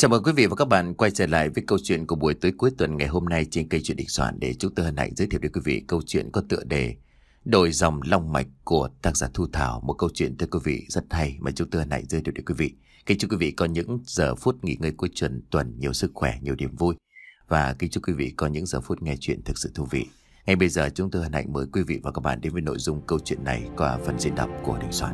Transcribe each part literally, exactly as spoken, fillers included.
Chào mừng quý vị và các bạn quay trở lại với câu chuyện của buổi tối cuối tuần ngày hôm nay trên kênh Chuyện Đình Soạn, để chúng tôi hân hạnh giới thiệu đến quý vị câu chuyện có tựa đề Đổi dòng long mạch của tác giả Thu Thảo. Một câu chuyện thưa quý vị rất hay mà chúng tôi hân hạnh giới thiệu đến quý vị. Kính chúc quý vị có những giờ phút nghỉ ngơi cuối tuần tuần nhiều sức khỏe, nhiều niềm vui, và kính chúc quý vị có những giờ phút nghe chuyện thực sự thú vị. Ngay bây giờ chúng tôi hân hạnh mời quý vị và các bạn đến với nội dung câu chuyện này qua phần diễn đọc của Đình Soạn.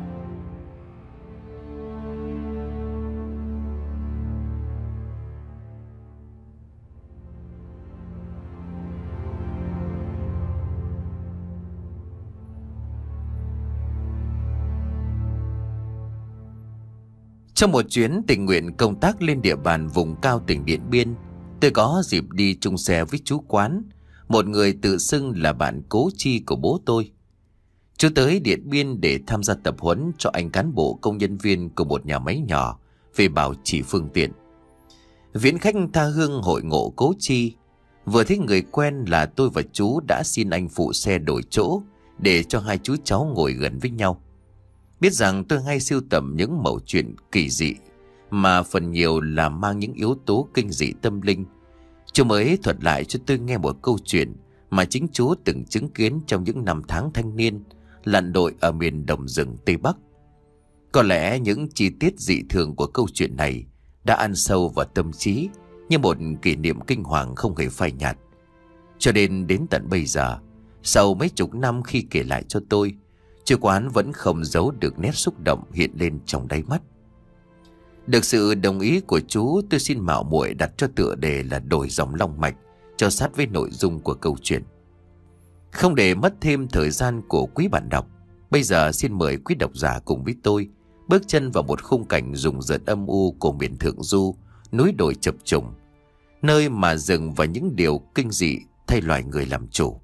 Trong một chuyến tình nguyện công tác lên địa bàn vùng cao tỉnh Điện Biên, tôi có dịp đi chung xe với chú Quán, một người tự xưng là bạn cố chi của bố tôi. Chú tới Điện Biên để tham gia tập huấn cho anh cán bộ công nhân viên của một nhà máy nhỏ về bảo trì phương tiện. Viễn khách tha hương hội ngộ cố chi, vừa thấy người quen là tôi và chú đã xin anh phụ xe đổi chỗ để cho hai chú cháu ngồi gần với nhau. Biết rằng tôi hay sưu tầm những mẩu chuyện kỳ dị mà phần nhiều là mang những yếu tố kinh dị tâm linh, chú mới thuật lại cho tôi nghe một câu chuyện mà chính chú từng chứng kiến trong những năm tháng thanh niên lặn lội ở miền đồng rừng Tây Bắc. Có lẽ những chi tiết dị thường của câu chuyện này đã ăn sâu vào tâm trí như một kỷ niệm kinh hoàng không hề phai nhạt. Cho nên đến tận bây giờ, sau mấy chục năm khi kể lại cho tôi, chú Quán vẫn không giấu được nét xúc động hiện lên trong đáy mắt. Được sự đồng ý của chú, tôi xin mạo muội đặt cho tựa đề là Đổi dòng long mạch cho sát với nội dung của câu chuyện. Không để mất thêm thời gian của quý bạn đọc, bây giờ xin mời quý độc giả cùng với tôi bước chân vào một khung cảnh rùng rợn âm u của miền Thượng Du, núi đồi chập trùng, nơi mà rừng và những điều kinh dị thay loài người làm chủ.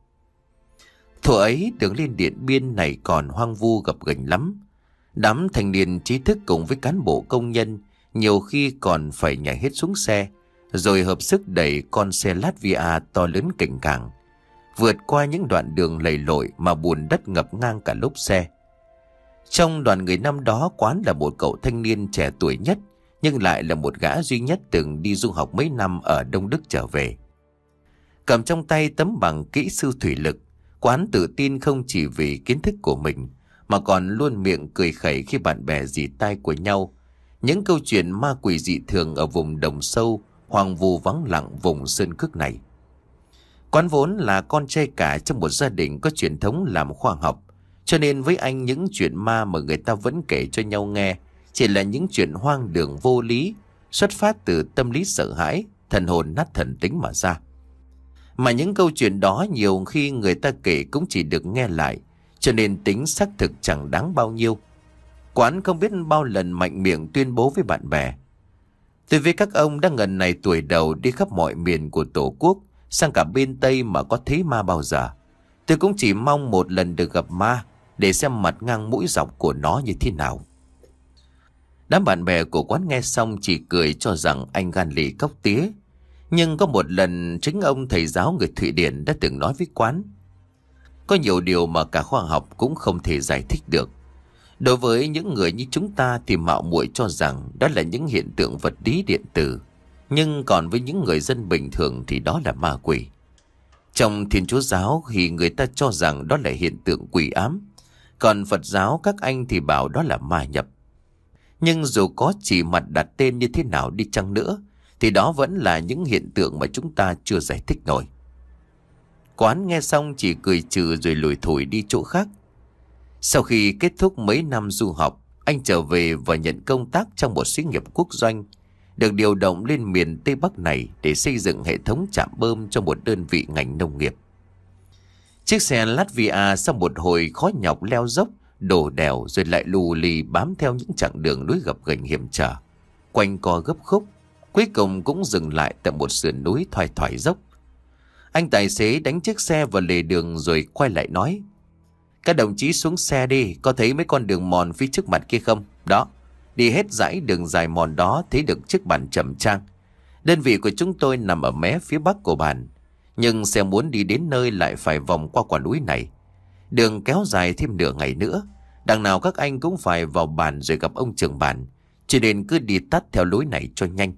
Thuở ấy đường lên Điện Biên này còn hoang vu gập ghềnh lắm. Đám thanh niên trí thức cùng với cán bộ công nhân nhiều khi còn phải nhảy hết xuống xe, rồi hợp sức đẩy con xe Latvia to lớn cành càng, vượt qua những đoạn đường lầy lội mà bùn đất ngập ngang cả lốp xe. Trong đoàn người năm đó, Quán là một cậu thanh niên trẻ tuổi nhất, nhưng lại là một gã duy nhất từng đi du học mấy năm ở Đông Đức trở về. Cầm trong tay tấm bằng kỹ sư thủy lực, Quán tự tin không chỉ vì kiến thức của mình mà còn luôn miệng cười khẩy khi bạn bè dì tai của nhau những câu chuyện ma quỷ dị thường ở vùng đồng sâu, hoang vu vắng lặng vùng sơn cước này. Quán vốn là con trai cả trong một gia đình có truyền thống làm khoa học, cho nên với anh những chuyện ma mà người ta vẫn kể cho nhau nghe chỉ là những chuyện hoang đường vô lý, xuất phát từ tâm lý sợ hãi, thần hồn nát thần tính mà ra. Mà những câu chuyện đó nhiều khi người ta kể cũng chỉ được nghe lại, cho nên tính xác thực chẳng đáng bao nhiêu. Quán không biết bao lần mạnh miệng tuyên bố với bạn bè: tôi với các ông đã ngần này tuổi đầu đi khắp mọi miền của Tổ quốc, sang cả bên Tây mà có thấy ma bao giờ. Tôi cũng chỉ mong một lần được gặp ma để xem mặt ngang mũi dọc của nó như thế nào. Đám bạn bè của Quán nghe xong chỉ cười cho rằng anh gan lì cóc tía. Nhưng có một lần chính ông thầy giáo người Thụy Điển đã từng nói với Quán: có nhiều điều mà cả khoa học cũng không thể giải thích được. Đối với những người như chúng ta thì mạo muội cho rằng đó là những hiện tượng vật lý điện tử, nhưng còn với những người dân bình thường thì đó là ma quỷ. Trong Thiên Chúa giáo thì người ta cho rằng đó là hiện tượng quỷ ám, còn Phật giáo các anh thì bảo đó là ma nhập. Nhưng dù có chỉ mặt đặt tên như thế nào đi chăng nữa thì đó vẫn là những hiện tượng mà chúng ta chưa giải thích nổi. Quán nghe xong chỉ cười trừ rồi lủi thủi đi chỗ khác. Sau khi kết thúc mấy năm du học, anh trở về và nhận công tác trong một xí nghiệp quốc doanh, được điều động lên miền Tây Bắc này để xây dựng hệ thống trạm bơm cho một đơn vị ngành nông nghiệp. Chiếc xe Latvia sau một hồi khó nhọc leo dốc, đổ đèo rồi lại lù lì bám theo những chặng đường núi gập ghềnh hiểm trở, quanh co gấp khúc, cuối cùng cũng dừng lại tại một sườn núi thoai thoải dốc. Anh tài xế đánh chiếc xe vào lề đường rồi quay lại nói: các đồng chí xuống xe đi, có thấy mấy con đường mòn phía trước mặt kia không? Đó, đi hết dãy đường dài mòn đó thấy được chiếc bản Trầm Trang. Đơn vị của chúng tôi nằm ở mé phía bắc của bản, nhưng xe muốn đi đến nơi lại phải vòng qua quả núi này. Đường kéo dài thêm nửa ngày nữa, đằng nào các anh cũng phải vào bản rồi gặp ông trưởng bản, cho nên cứ đi tắt theo lối này cho nhanh.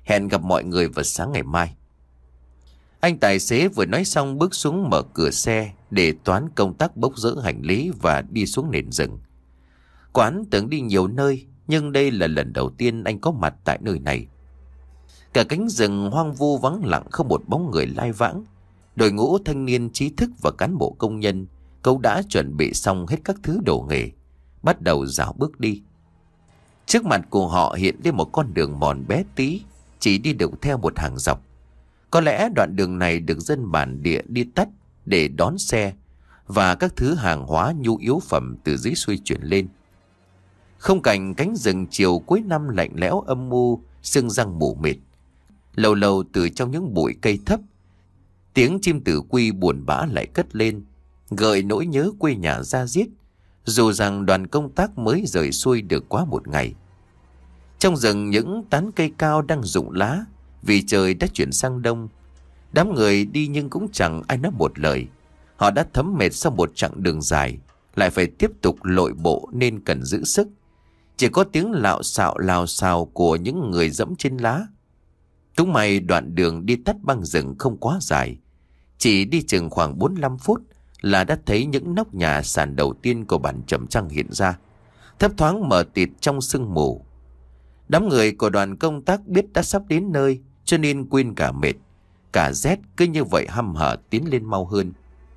Hẹn gặp mọi người vào sáng ngày mai. Anh tài xế vừa nói xong bước xuống mở cửa xe để toán công tác bốc dỡ hành lý và đi xuống nền rừng. Quán tưởng đi nhiều nơi, nhưng đây là lần đầu tiên anh có mặt tại nơi này. Cả cánh rừng hoang vu vắng lặng, không một bóng người lai vãng. Đội ngũ thanh niên trí thức và cán bộ công nhân cũng đã chuẩn bị xong hết các thứ đồ nghề, bắt đầu rảo bước đi. Trước mặt của họ hiện lên một con đường mòn bé tí, chỉ đi được theo một hàng dọc. Có lẽ đoạn đường này được dân bản địa đi tắt để đón xe và các thứ hàng hóa nhu yếu phẩm từ dưới xuôi chuyển lên. Không cảnh cánh rừng chiều cuối năm lạnh lẽo âm u, sương răng mù mịt. Lâu lâu từ trong những bụi cây thấp, tiếng chim tử quy buồn bã lại cất lên, gợi nỗi nhớ quê nhà ra diết, dù rằng đoàn công tác mới rời xuôi được quá một ngày. Trong rừng những tán cây cao đang rụng lá, vì trời đã chuyển sang đông. Đám người đi nhưng cũng chẳng ai nói một lời. Họ đã thấm mệt sau một chặng đường dài, lại phải tiếp tục lội bộ nên cần giữ sức. Chỉ có tiếng lạo xạo lào xào của những người dẫm trên lá. Cũng may đoạn đường đi tắt băng rừng không quá dài, chỉ đi chừng khoảng bốn mươi lăm phút là đã thấy những nóc nhà sàn đầu tiên của bản Trầm Trăng hiện ra, thấp thoáng mờ tịt trong sương mù. Đám người của đoàn công tác biết đã sắp đến nơi, cho nên quên cả mệt, cả rét, cứ như vậy hăm hở tiến lên mau hơn.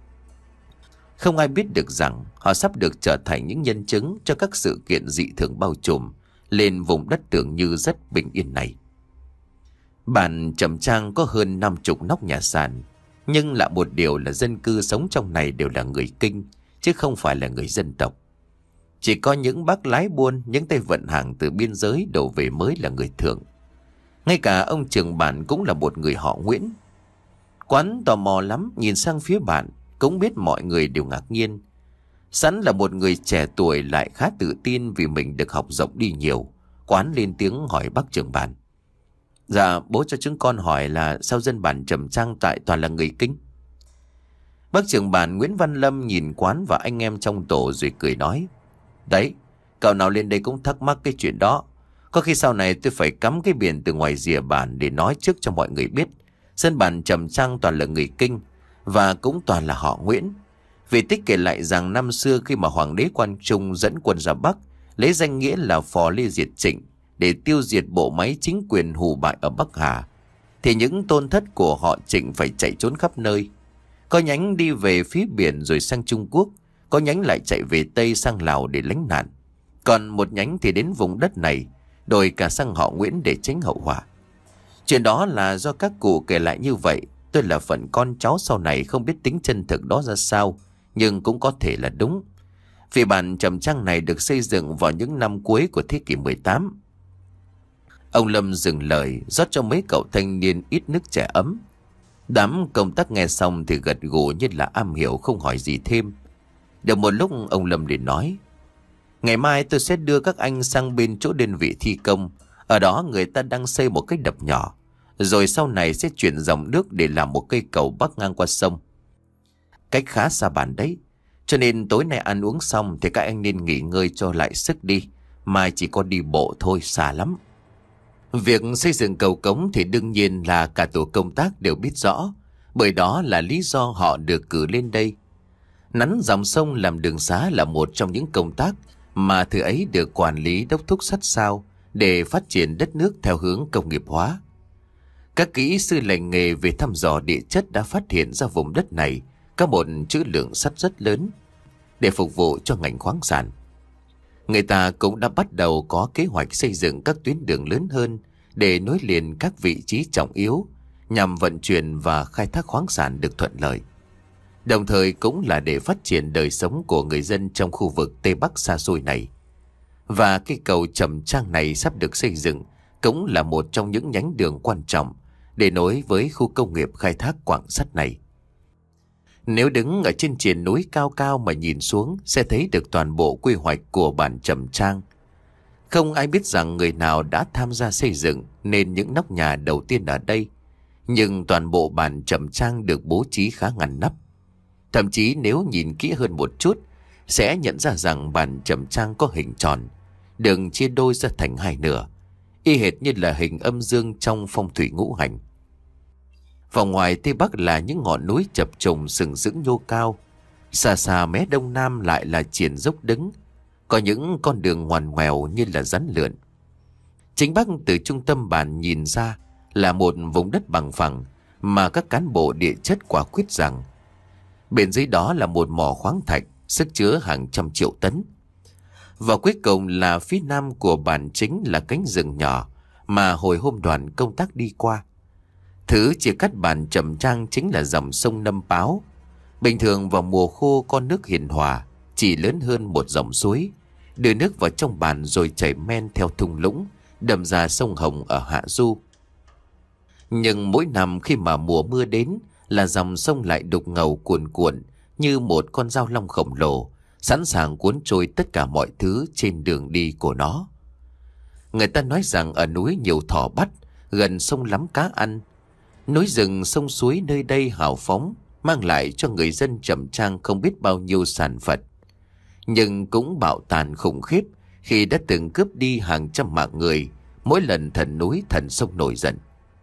Không ai biết được rằng họ sắp được trở thành những nhân chứng cho các sự kiện dị thường bao trùm lên vùng đất tưởng như rất bình yên này. Bản Trầm Trang có hơn năm chục nóc nhà sàn, nhưng lạ một điều là dân cư sống trong này đều là người Kinh, chứ không phải là người dân tộc. Chỉ có những bác lái buôn, những tay vận hàng từ biên giới đổ về mới là người thường. Ngay cả ông trưởng bản cũng là một người họ Nguyễn. Quán tò mò lắm, nhìn sang phía bản, cũng biết mọi người đều ngạc nhiên. Sẵn là một người trẻ tuổi lại khá tự tin vì mình được học rộng đi nhiều. Quán lên tiếng hỏi bác trưởng bản: "Dạ, bố cho chúng con hỏi là sao dân bản Trầm Trang tại toàn là người Kinh?" Bác trưởng bản Nguyễn Văn Lâm nhìn Quán và anh em trong tổ rồi cười nói: "Đấy, cậu nào lên đây cũng thắc mắc cái chuyện đó. Có khi sau này tôi phải cắm cái biển từ ngoài rìa bản để nói trước cho mọi người biết. Dân bản Trầm Trang toàn là người Kinh, và cũng toàn là họ Nguyễn. Vì tích kể lại rằng năm xưa khi mà Hoàng đế Quang Trung dẫn quân ra Bắc, lấy danh nghĩa là phò Lê diệt Trịnh để tiêu diệt bộ máy chính quyền hù bại ở Bắc Hà, thì những tôn thất của họ Trịnh phải chạy trốn khắp nơi. Có nhánh đi về phía biển rồi sang Trung Quốc, có nhánh lại chạy về Tây sang Lào để lánh nạn, còn một nhánh thì đến vùng đất này đổi cả sang họ Nguyễn để tránh hậu họa. Chuyện đó là do các cụ kể lại như vậy. Tôi là phận con cháu sau này không biết tính chân thực đó ra sao, nhưng cũng có thể là đúng. Vì bản Trầm Trang này được xây dựng vào những năm cuối của thế kỷ mười tám. Ông Lâm dừng lời, rót cho mấy cậu thanh niên ít nước chè ấm. Đám công tác nghe xong thì gật gù như là am hiểu, không hỏi gì thêm. Được một lúc ông Lâm liền nói: "Ngày mai tôi sẽ đưa các anh sang bên chỗ đơn vị thi công. Ở đó người ta đang xây một cái đập nhỏ, rồi sau này sẽ chuyển dòng nước để làm một cây cầu bắc ngang qua sông. Cách khá xa bản đấy, cho nên tối nay ăn uống xong thì các anh nên nghỉ ngơi cho lại sức đi. Mai chỉ có đi bộ thôi, xa lắm." Việc xây dựng cầu cống thì đương nhiên là cả tổ công tác đều biết rõ, bởi đó là lý do họ được cử lên đây. Nắn dòng sông làm đường xá là một trong những công tác mà thứ ấy được quản lý đốc thúc sát sao để phát triển đất nước theo hướng công nghiệp hóa. Các kỹ sư lành nghề về thăm dò địa chất đã phát hiện ra vùng đất này có một trữ lượng sắt rất lớn để phục vụ cho ngành khoáng sản. Người ta cũng đã bắt đầu có kế hoạch xây dựng các tuyến đường lớn hơn để nối liền các vị trí trọng yếu nhằm vận chuyển và khai thác khoáng sản được thuận lợi. Đồng thời cũng là để phát triển đời sống của người dân trong khu vực Tây Bắc xa xôi này. Và cây cầu Trầm Trang này sắp được xây dựng cũng là một trong những nhánh đường quan trọng để nối với khu công nghiệp khai thác quặng sắt này. Nếu đứng ở trên triền núi cao cao mà nhìn xuống sẽ thấy được toàn bộ quy hoạch của bản Trầm Trang. Không ai biết rằng người nào đã tham gia xây dựng nên những nóc nhà đầu tiên ở đây, nhưng toàn bộ bản Trầm Trang được bố trí khá ngăn nắp. Thậm chí nếu nhìn kỹ hơn một chút sẽ nhận ra rằng bản Trầm Trang có hình tròn, đường chia đôi ra thành hai nửa. y hệt như là hình âm dương trong phong thủy ngũ hành. Vòng ngoài tây bắc là những ngọn núi chập trùng sừng sững nhô cao, xa xa mé đông nam lại là triền dốc đứng, có những con đường ngoằn ngoèo như là rắn lượn. Chính bắc từ trung tâm bản nhìn ra là một vùng đất bằng phẳng mà các cán bộ địa chất quả quyết rằng bên dưới đó là một mỏ khoáng thạch sức chứa hàng trăm triệu tấn. Và cuối cùng là phía nam của bản chính là cánh rừng nhỏ mà hồi hôm đoàn công tác đi qua. Thứ chia cắt bản Trầm Trang chính là dòng sông Nâm Páo. Bình thường vào mùa khô con nước hiền hòa, chỉ lớn hơn một dòng suối, đưa nước vào trong bản rồi chảy men theo thung lũng, đầm ra sông Hồng ở hạ du. Nhưng mỗi năm khi mà mùa mưa đến là dòng sông lại đục ngầu cuồn cuộn như một con dao long khổng lồ, sẵn sàng cuốn trôi tất cả mọi thứ trên đường đi của nó. Người ta nói rằng ở núi nhiều thỏ bắt, gần sông lắm cá ăn. Núi rừng sông suối nơi đây hào phóng, mang lại cho người dân Trầm Trang không biết bao nhiêu sản vật. Nhưng cũng bạo tàn khủng khiếp khi đã từng cướp đi hàng trăm mạng người mỗi lần thần núi thần sông nổi giận.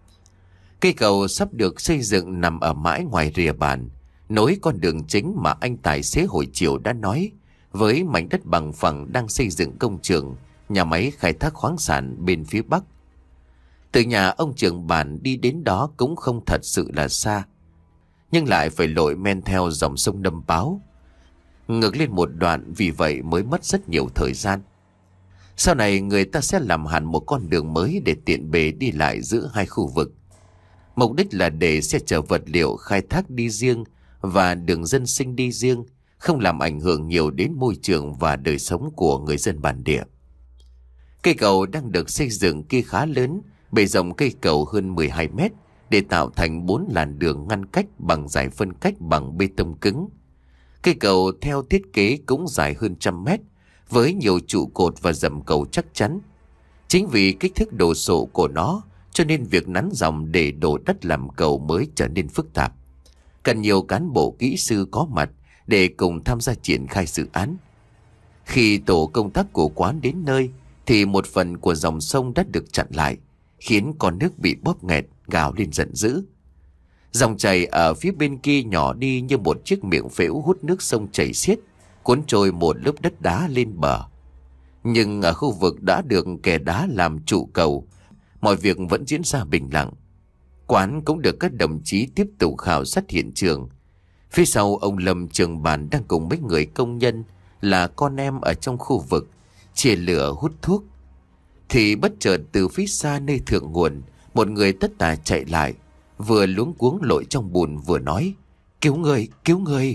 Cây cầu sắp được xây dựng nằm ở mãi ngoài rìa bản, nối con đường chính mà anh tài xế hồi chiều đã nói, với mảnh đất bằng phẳng đang xây dựng công trường, nhà máy khai thác khoáng sản bên phía bắc. Từ nhà ông trưởng bản đi đến đó cũng không thật sự là xa, nhưng lại phải lội men theo dòng sông Nâm Páo, ngược lên một đoạn, vì vậy mới mất rất nhiều thời gian. Sau này người ta sẽ làm hẳn một con đường mới để tiện bề đi lại giữa hai khu vực. Mục đích là để xe chở vật liệu khai thác đi riêng và đường dân sinh đi riêng, không làm ảnh hưởng nhiều đến môi trường và đời sống của người dân bản địa. Cây cầu đang được xây dựng kia khá lớn, bề rộng cây cầu hơn mười hai mét để tạo thành bốn làn đường ngăn cách bằng dải phân cách bằng bê tông cứng. Cây cầu theo thiết kế cũng dài hơn trăm mét, với nhiều trụ cột và dầm cầu chắc chắn. Chính vì kích thước đồ sộ của nó, cho nên việc nắn dòng để đổ đất làm cầu mới trở nên phức tạp. Cần nhiều cán bộ kỹ sư có mặt để cùng tham gia triển khai dự án. Khi tổ công tác của quán đến nơi, thì một phần của dòng sông đã được chặn lại, khiến con nước bị bóp nghẹt, gào lên giận dữ. Dòng chảy ở phía bên kia nhỏ đi như một chiếc miệng phễu hút nước sông chảy xiết, cuốn trôi một lớp đất đá lên bờ. Nhưng ở khu vực đã được kè đá làm trụ cầu, mọi việc vẫn diễn ra bình lặng. Quán cũng được các đồng chí tiếp tục khảo sát hiện trường. Phía sau ông Lâm trưởng bản đang cùng mấy người công nhân là con em ở trong khu vực chia lửa hút thuốc, thì bất chợt từ phía xa nơi thượng nguồn, một người tất tả chạy lại, vừa luống cuống lội trong bùn vừa nói: "Cứu người, cứu người!"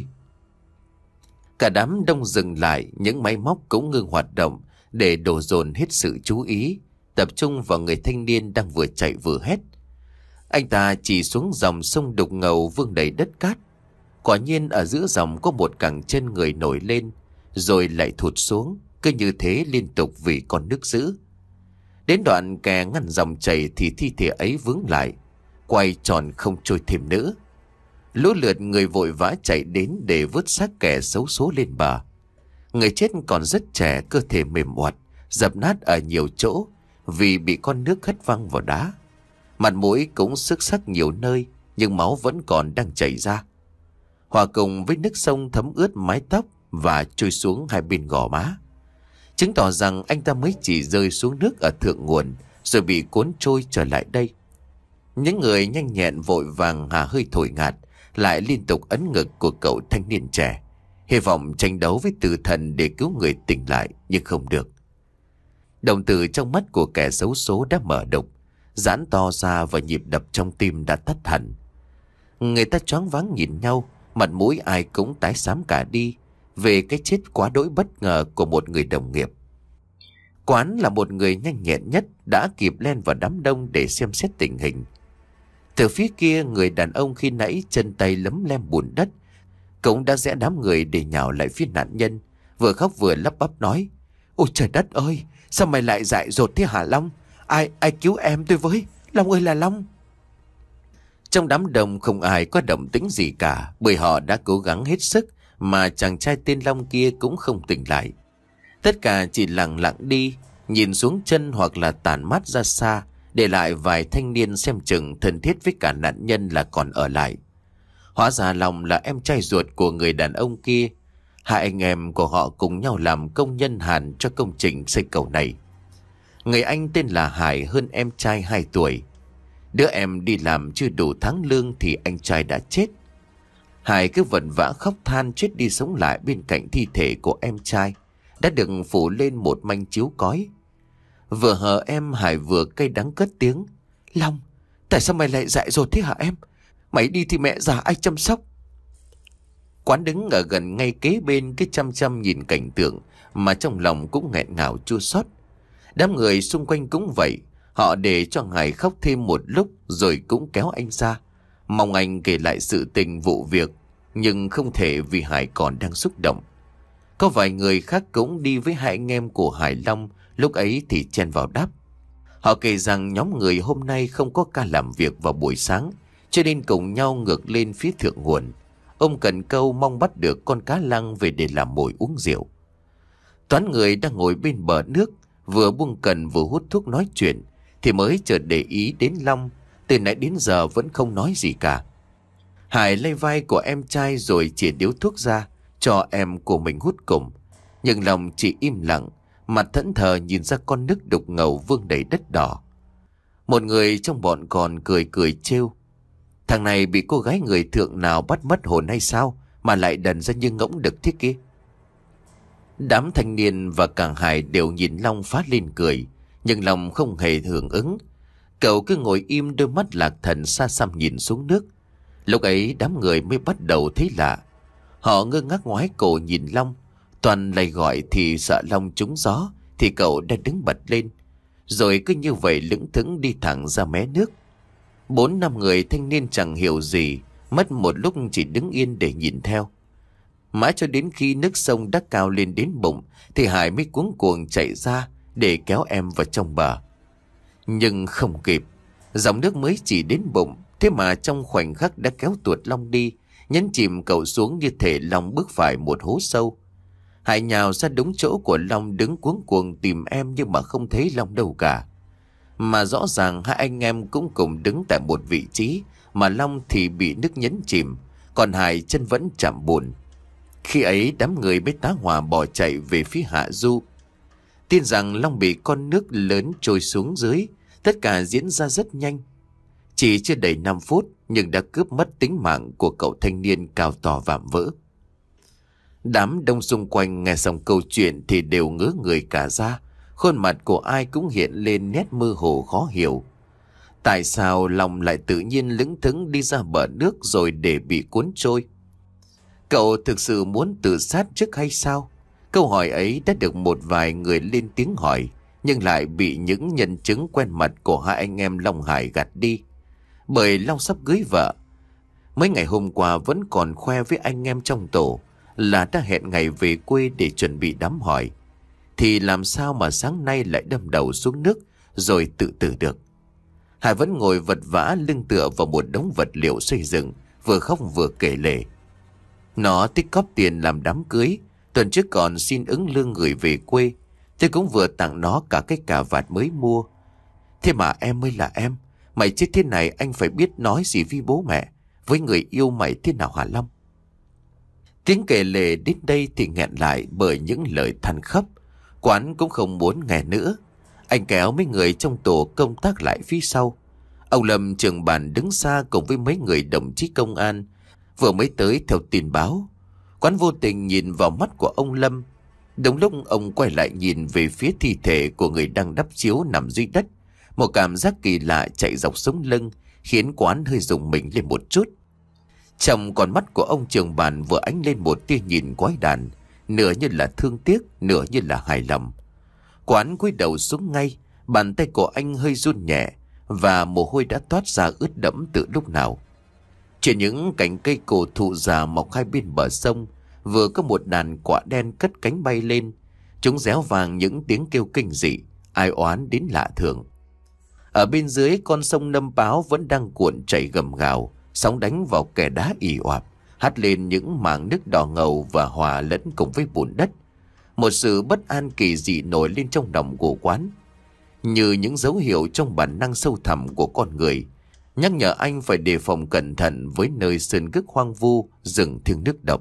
Cả đám đông dừng lại, những máy móc cũng ngưng hoạt động để đổ dồn hết sự chú ý, tập trung vào người thanh niên đang vừa chạy vừa hét. Anh ta chỉ xuống dòng sông đục ngầu vương đầy đất cát. Quả nhiên ở giữa dòng có một cẳng chân người nổi lên, rồi lại thụt xuống, cứ như thế liên tục vì con nước dữ. Đến đoạn kè ngăn dòng chảy thì thi thể ấy vướng lại, quay tròn không trôi thêm nữa. Lũ lượt người vội vã chạy đến để vớt xác kẻ xấu số lên bờ. Người chết còn rất trẻ, cơ thể mềm oặt, dập nát ở nhiều chỗ vì bị con nước hất văng vào đá. Mặt mũi cũng xước sắc nhiều nơi, nhưng máu vẫn còn đang chảy ra, hòa cùng với nước sông thấm ướt mái tóc và trôi xuống hai bên gò má, chứng tỏ rằng anh ta mới chỉ rơi xuống nước ở thượng nguồn rồi bị cuốn trôi trở lại đây. Những người nhanh nhẹn vội vàng hà hơi thổi ngạt, lại liên tục ấn ngực của cậu thanh niên trẻ, hy vọng tranh đấu với tử thần để cứu người tỉnh lại, nhưng không được. Đồng tử trong mắt của kẻ xấu số đã mở đục, giãn to ra và nhịp đập trong tim đã tắt hẳn. Người ta choáng váng nhìn nhau, mặt mũi ai cũng tái xám cả đi về cái chết quá đỗi bất ngờ của một người đồng nghiệp. Quán là một người nhanh nhẹn nhất, đã kịp len vào đám đông để xem xét tình hình. Từ phía kia, người đàn ông khi nãy chân tay lấm lem bùn đất cũng đã rẽ đám người để nhào lại phía nạn nhân, vừa khóc vừa lắp bắp nói: "Ôi trời đất ơi, sao mày lại dại dột thế hả Long? Ai ai cứu em tôi với, Long ơi là Long!" Trong đám đông không ai có động tĩnh gì cả, bởi họ đã cố gắng hết sức mà chàng trai tên Long kia cũng không tỉnh lại. Tất cả chỉ lặng lặng đi, nhìn xuống chân hoặc là tản mát ra xa, để lại vài thanh niên xem chừng thân thiết với cả nạn nhân là còn ở lại. Hóa ra Long là em trai ruột của người đàn ông kia. Hai anh em của họ cùng nhau làm công nhân hàn cho công trình xây cầu này. Người anh tên là Hải hơn em trai hai tuổi. Đứa em đi làm chưa đủ tháng lương thì anh trai đã chết. Hải cứ vật vã khóc than chết đi sống lại bên cạnh thi thể của em trai, đã được phủ lên một manh chiếu cói. Vừa hờ em, Hải vừa cay đắng cất tiếng: Long, tại sao mày lại dại dột thế hả em? Mày đi thì mẹ già ai chăm sóc? Quán đứng ở gần ngay kế bên cái chăm chăm nhìn cảnh tượng mà trong lòng cũng nghẹn ngào chua xót. Đám người xung quanh cũng vậy. Họ để cho Hải khóc thêm một lúc rồi cũng kéo anh ra, mong anh kể lại sự tình vụ việc. Nhưng không thể vì Hải còn đang xúc động. Có vài người khác cũng đi với hai anh em của Hải Long, lúc ấy thì chen vào đáp. Họ kể rằng nhóm người hôm nay không có ca làm việc vào buổi sáng, cho nên cùng nhau ngược lên phía thượng nguồn. Ông cần câu mong bắt được con cá lăng về để làm mồi uống rượu. Toán người đang ngồi bên bờ nước, vừa buông cần vừa hút thuốc nói chuyện, thì mới chợt để ý đến Long. Từ nãy đến giờ vẫn không nói gì cả. Hải lay vai của em trai rồi chỉ điếu thuốc ra cho em của mình hút cùng. Nhưng Long chỉ im lặng, mặt thẫn thờ nhìn ra con nước đục ngầu vương đầy đất đỏ. Một người trong bọn còn cười cười trêu: Thằng này bị cô gái người thượng nào bắt mất hồn hay sao mà lại đần ra như ngỗng đực thế kia? Đám thanh niên và cả Hải đều nhìn Long phá lên cười, nhưng Long không hề hưởng ứng. Cậu cứ ngồi im, đôi mắt lạc thần xa xăm nhìn xuống nước. Lúc ấy đám người mới bắt đầu thấy lạ. Họ ngơ ngác ngoái cổ nhìn Long. Toàn lay gọi thì sợ Long trúng gió, thì cậu đã đứng bật lên, rồi cứ như vậy lững thững đi thẳng ra mé nước. Bốn năm người thanh niên chẳng hiểu gì, mất một lúc chỉ đứng yên để nhìn theo. Mãi cho đến khi nước sông đã cao lên đến bụng thì Hải mới cuống cuồng chạy ra để kéo em vào trong bờ. Nhưng không kịp, dòng nước mới chỉ đến bụng, thế mà trong khoảnh khắc đã kéo tuột Long đi, nhấn chìm cậu xuống như thể Long bước phải một hố sâu. Hải nhào ra đúng chỗ của Long, đứng cuống cuồng tìm em nhưng mà không thấy Long đâu cả. Mà rõ ràng hai anh em cũng cùng đứng tại một vị trí, mà Long thì bị nước nhấn chìm, còn Hải chân vẫn chạm bùn. Khi ấy đám người mới tá hỏa bỏ chạy về phía hạ du. Tin rằng Long bị con nước lớn trôi xuống dưới. Tất cả diễn ra rất nhanh, chỉ chưa đầy năm phút nhưng đã cướp mất tính mạng của cậu thanh niên cao to vạm vỡ. Đám đông xung quanh nghe xong câu chuyện thì đều ngớ người cả ra. Khuôn mặt của ai cũng hiện lên nét mơ hồ khó hiểu. Tại sao Long lại tự nhiên lững thững đi ra bờ nước rồi để bị cuốn trôi? Cậu thực sự muốn tự sát trước hay sao? Câu hỏi ấy đã được một vài người lên tiếng hỏi, nhưng lại bị những nhân chứng quen mặt của hai anh em Long Hải gạt đi. Bởi Long sắp cưới vợ. Mấy ngày hôm qua vẫn còn khoe với anh em trong tổ là đã hẹn ngày về quê để chuẩn bị đám hỏi. Thì làm sao mà sáng nay lại đâm đầu xuống nước rồi tự tử được? Hải vẫn ngồi vật vã lưng tựa vào một đống vật liệu xây dựng, vừa khóc vừa kể lể. Nó tích cóp tiền làm đám cưới, tuần trước còn xin ứng lương gửi về quê. Tôi cũng vừa tặng nó cả cái cà vạt mới mua. Thế mà em mới là em, mày chết thế này anh phải biết nói gì với bố mẹ, với người yêu mày thế nào hả Long? Tiếng kể lể đến đây thì nghẹn lại bởi những lời than khóc. Quán cũng không muốn nghe nữa. Anh kéo mấy người trong tổ công tác lại phía sau. Ông Lâm trưởng bản đứng xa cùng với mấy người đồng chí công an vừa mới tới theo tin báo. Quán vô tình nhìn vào mắt của ông Lâm. Đúng lúc ông quay lại nhìn về phía thi thể của người đang đắp chiếu nằm dưới đất, một cảm giác kỳ lạ chạy dọc sống lưng khiến Quán hơi rùng mình lên một chút. Trong con mắt của ông trưởng bản vừa ánh lên một tia nhìn quái đản, nửa như là thương tiếc, nửa như là hài lòng. Quán cúi đầu xuống ngay, bàn tay của anh hơi run nhẹ và mồ hôi đã toát ra ướt đẫm từ lúc nào. Trên những cành cây cổ thụ già mọc hai bên bờ sông, vừa có một đàn quạ đen cất cánh bay lên. Chúng réo vàng những tiếng kêu kinh dị, ai oán đến lạ thường. Ở bên dưới, con sông Nâm Páo vẫn đang cuộn chảy gầm gào, sóng đánh vào kè đá ì oạp, hắt lên những mảng nước đỏ ngầu và hòa lẫn cùng với bùn đất. Một sự bất an kỳ dị nổi lên trong lòng của Quán, như những dấu hiệu trong bản năng sâu thẳm của con người, nhắc nhở anh phải đề phòng cẩn thận với nơi sơn cước hoang vu, rừng thiêng nước độc.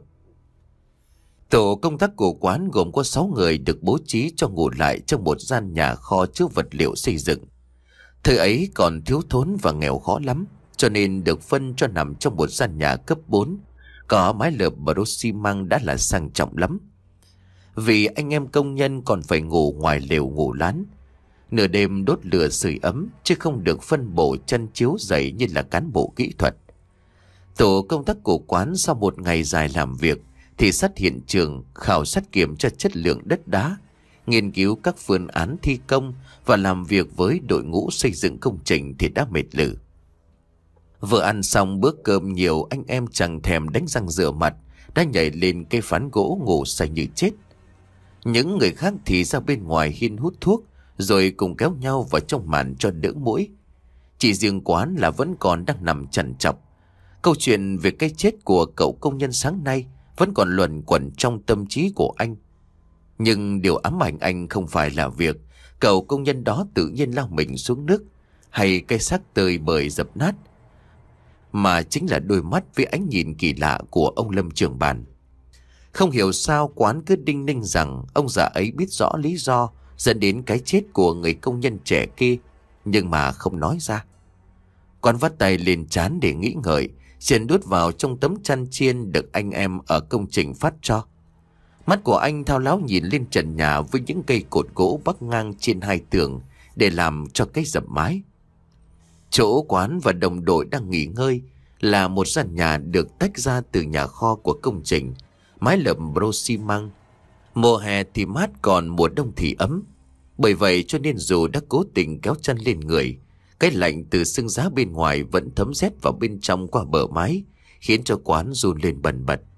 Tổ công tác của Quán gồm có sáu người được bố trí cho ngủ lại trong một gian nhà kho chứa vật liệu xây dựng. Thời ấy còn thiếu thốn và nghèo khó lắm, cho nên được phân cho nằm trong một gian nhà cấp bốn, có mái lợp bờ xi măng đã là sang trọng lắm. Vì anh em công nhân còn phải ngủ ngoài lều ngủ lán, nửa đêm đốt lửa sưởi ấm, chứ không được phân bổ chăn chiếu dày như là cán bộ kỹ thuật. Tổ công tác của Quán sau một ngày dài làm việc, thị sát hiện trường, khảo sát kiểm tra chất lượng đất đá, nghiên cứu các phương án thi công và làm việc với đội ngũ xây dựng công trình thì đã mệt lử. Vừa ăn xong bữa cơm nhiều, anh em chẳng thèm đánh răng rửa mặt, đã nhảy lên cây phán gỗ ngủ say như chết. Những người khác thì ra bên ngoài hiên hút thuốc, rồi cùng kéo nhau vào trong màn cho đỡ muỗi. Chỉ riêng Quán là vẫn còn đang nằm trằn trọc. Câu chuyện về cái chết của cậu công nhân sáng nay vẫn còn luẩn quẩn trong tâm trí của anh. Nhưng điều ám ảnh anh không phải là việc cậu công nhân đó tự nhiên lao mình xuống nước, hay cái xác tơi bời dập nát, mà chính là đôi mắt với ánh nhìn kỳ lạ của ông Lâm trưởng bàn. Không hiểu sao Quán cứ đinh ninh rằng ông già ấy biết rõ lý do dẫn đến cái chết của người công nhân trẻ kia, nhưng mà không nói ra. Quán vắt tay lên trán để nghĩ ngợi, liền đút vào trong tấm chăn chiên được anh em ở công trình phát cho. Mắt của anh thao láo nhìn lên trần nhà với những cây cột gỗ bắc ngang trên hai tường để làm cho cái dập mái. Chỗ Quán và đồng đội đang nghỉ ngơi là một gian nhà được tách ra từ nhà kho của công trình, mái lợp bro xi măng. Mùa hè thì mát, còn mùa đông thì ấm. Bởi vậy cho nên dù đã cố tình kéo chân lên người, cái lạnh từ xương giá bên ngoài vẫn thấm rét vào bên trong qua bờ mái, khiến cho Quán run lên bần bật.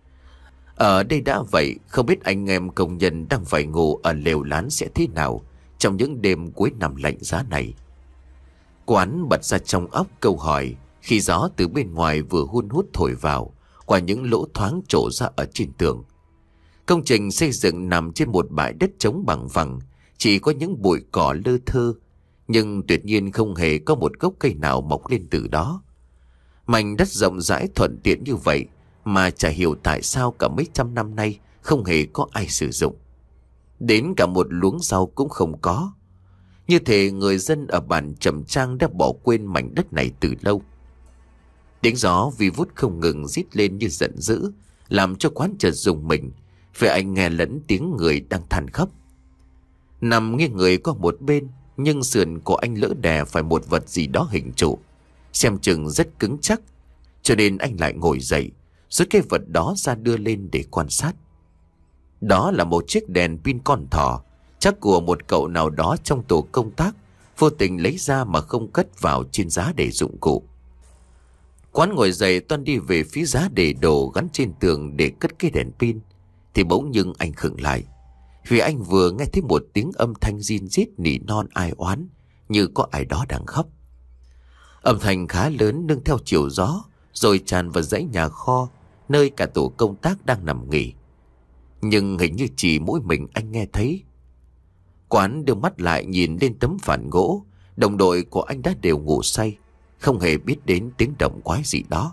Ở đây đã vậy, không biết anh em công nhân đang phải ngủ ở lều lán sẽ thế nào trong những đêm cuối năm lạnh giá này. Quán bật ra trong óc câu hỏi khi gió từ bên ngoài vừa hun hút thổi vào qua những lỗ thoáng trổ ra ở trên tường. Công trình xây dựng nằm trên một bãi đất trống bằng phẳng, chỉ có những bụi cỏ lơ thơ, nhưng tuyệt nhiên không hề có một gốc cây nào mọc lên từ đó. Mảnh đất rộng rãi thuận tiện như vậy mà chả hiểu tại sao cả mấy trăm năm nay không hề có ai sử dụng. Đến cả một luống rau cũng không có. Như thể người dân ở bản Trầm Trang đã bỏ quên mảnh đất này từ lâu. Tiếng gió vi vút không ngừng rít lên như giận dữ, làm cho Quán chợt rùng mình, vì anh nghe lẫn tiếng người đang than khóc. Nằm nghiêng người qua một bên, nhưng sườn của anh lỡ đè phải một vật gì đó hình trụ, xem chừng rất cứng chắc, cho nên anh lại ngồi dậy, rút cái vật đó ra đưa lên để quan sát. Đó là một chiếc đèn pin con thỏ, chắc của một cậu nào đó trong tổ công tác vô tình lấy ra mà không cất vào trên giá để dụng cụ. Quán ngồi dậy toan đi về phía giá để đồ gắn trên tường để cất cái đèn pin, thì bỗng nhưng anh khựng lại, vì anh vừa nghe thấy một tiếng âm thanh rin rít nỉ non ai oán, như có ai đó đang khóc. Âm thanh khá lớn nương theo chiều gió, rồi tràn vào dãy nhà kho nơi cả tổ công tác đang nằm nghỉ. Nhưng hình như chỉ mỗi mình anh nghe thấy. Quán đưa mắt lại nhìn lên tấm phản gỗ, đồng đội của anh đã đều ngủ say, không hề biết đến tiếng động quái gì đó.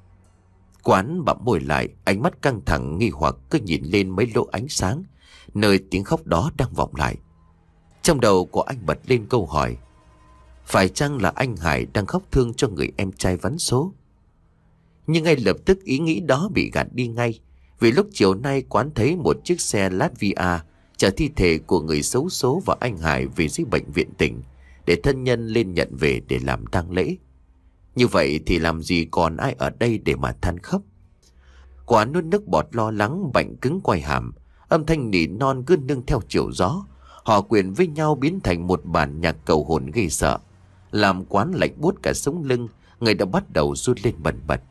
Quán bặm môi lại, ánh mắt căng thẳng nghi hoặc cứ nhìn lên mấy lỗ ánh sáng nơi tiếng khóc đó đang vọng lại. Trong đầu của anh bật lên câu hỏi: phải chăng là anh Hải đang khóc thương cho người em trai vắn số? Nhưng ngay lập tức ý nghĩ đó bị gạt đi ngay, vì lúc chiều nay Quán thấy một chiếc xe Latvia chở thi thể của người xấu số và anh Hải về dưới bệnh viện tỉnh để thân nhân lên nhận về để làm tang lễ. Như vậy thì làm gì còn ai ở đây để mà than khóc. Quán nuốt nước bọt lo lắng, bạnh cứng quai hàm, âm thanh nỉ non cứ nương theo chiều gió, hòa quyện với nhau biến thành một bản nhạc cầu hồn ghê sợ, làm Quán lạnh buốt cả sống lưng, người đã bắt đầu run lên bần bật.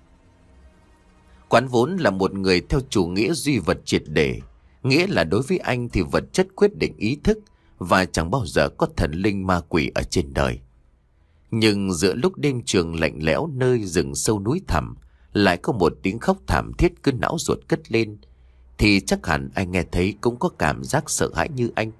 Quán vốn là một người theo chủ nghĩa duy vật triệt để, nghĩa là đối với anh thì vật chất quyết định ý thức và chẳng bao giờ có thần linh ma quỷ ở trên đời. Nhưng giữa lúc đêm trường lạnh lẽo nơi rừng sâu núi thẳm, lại có một tiếng khóc thảm thiết cứ não ruột cất lên, thì chắc hẳn anh nghe thấy cũng có cảm giác sợ hãi như anh.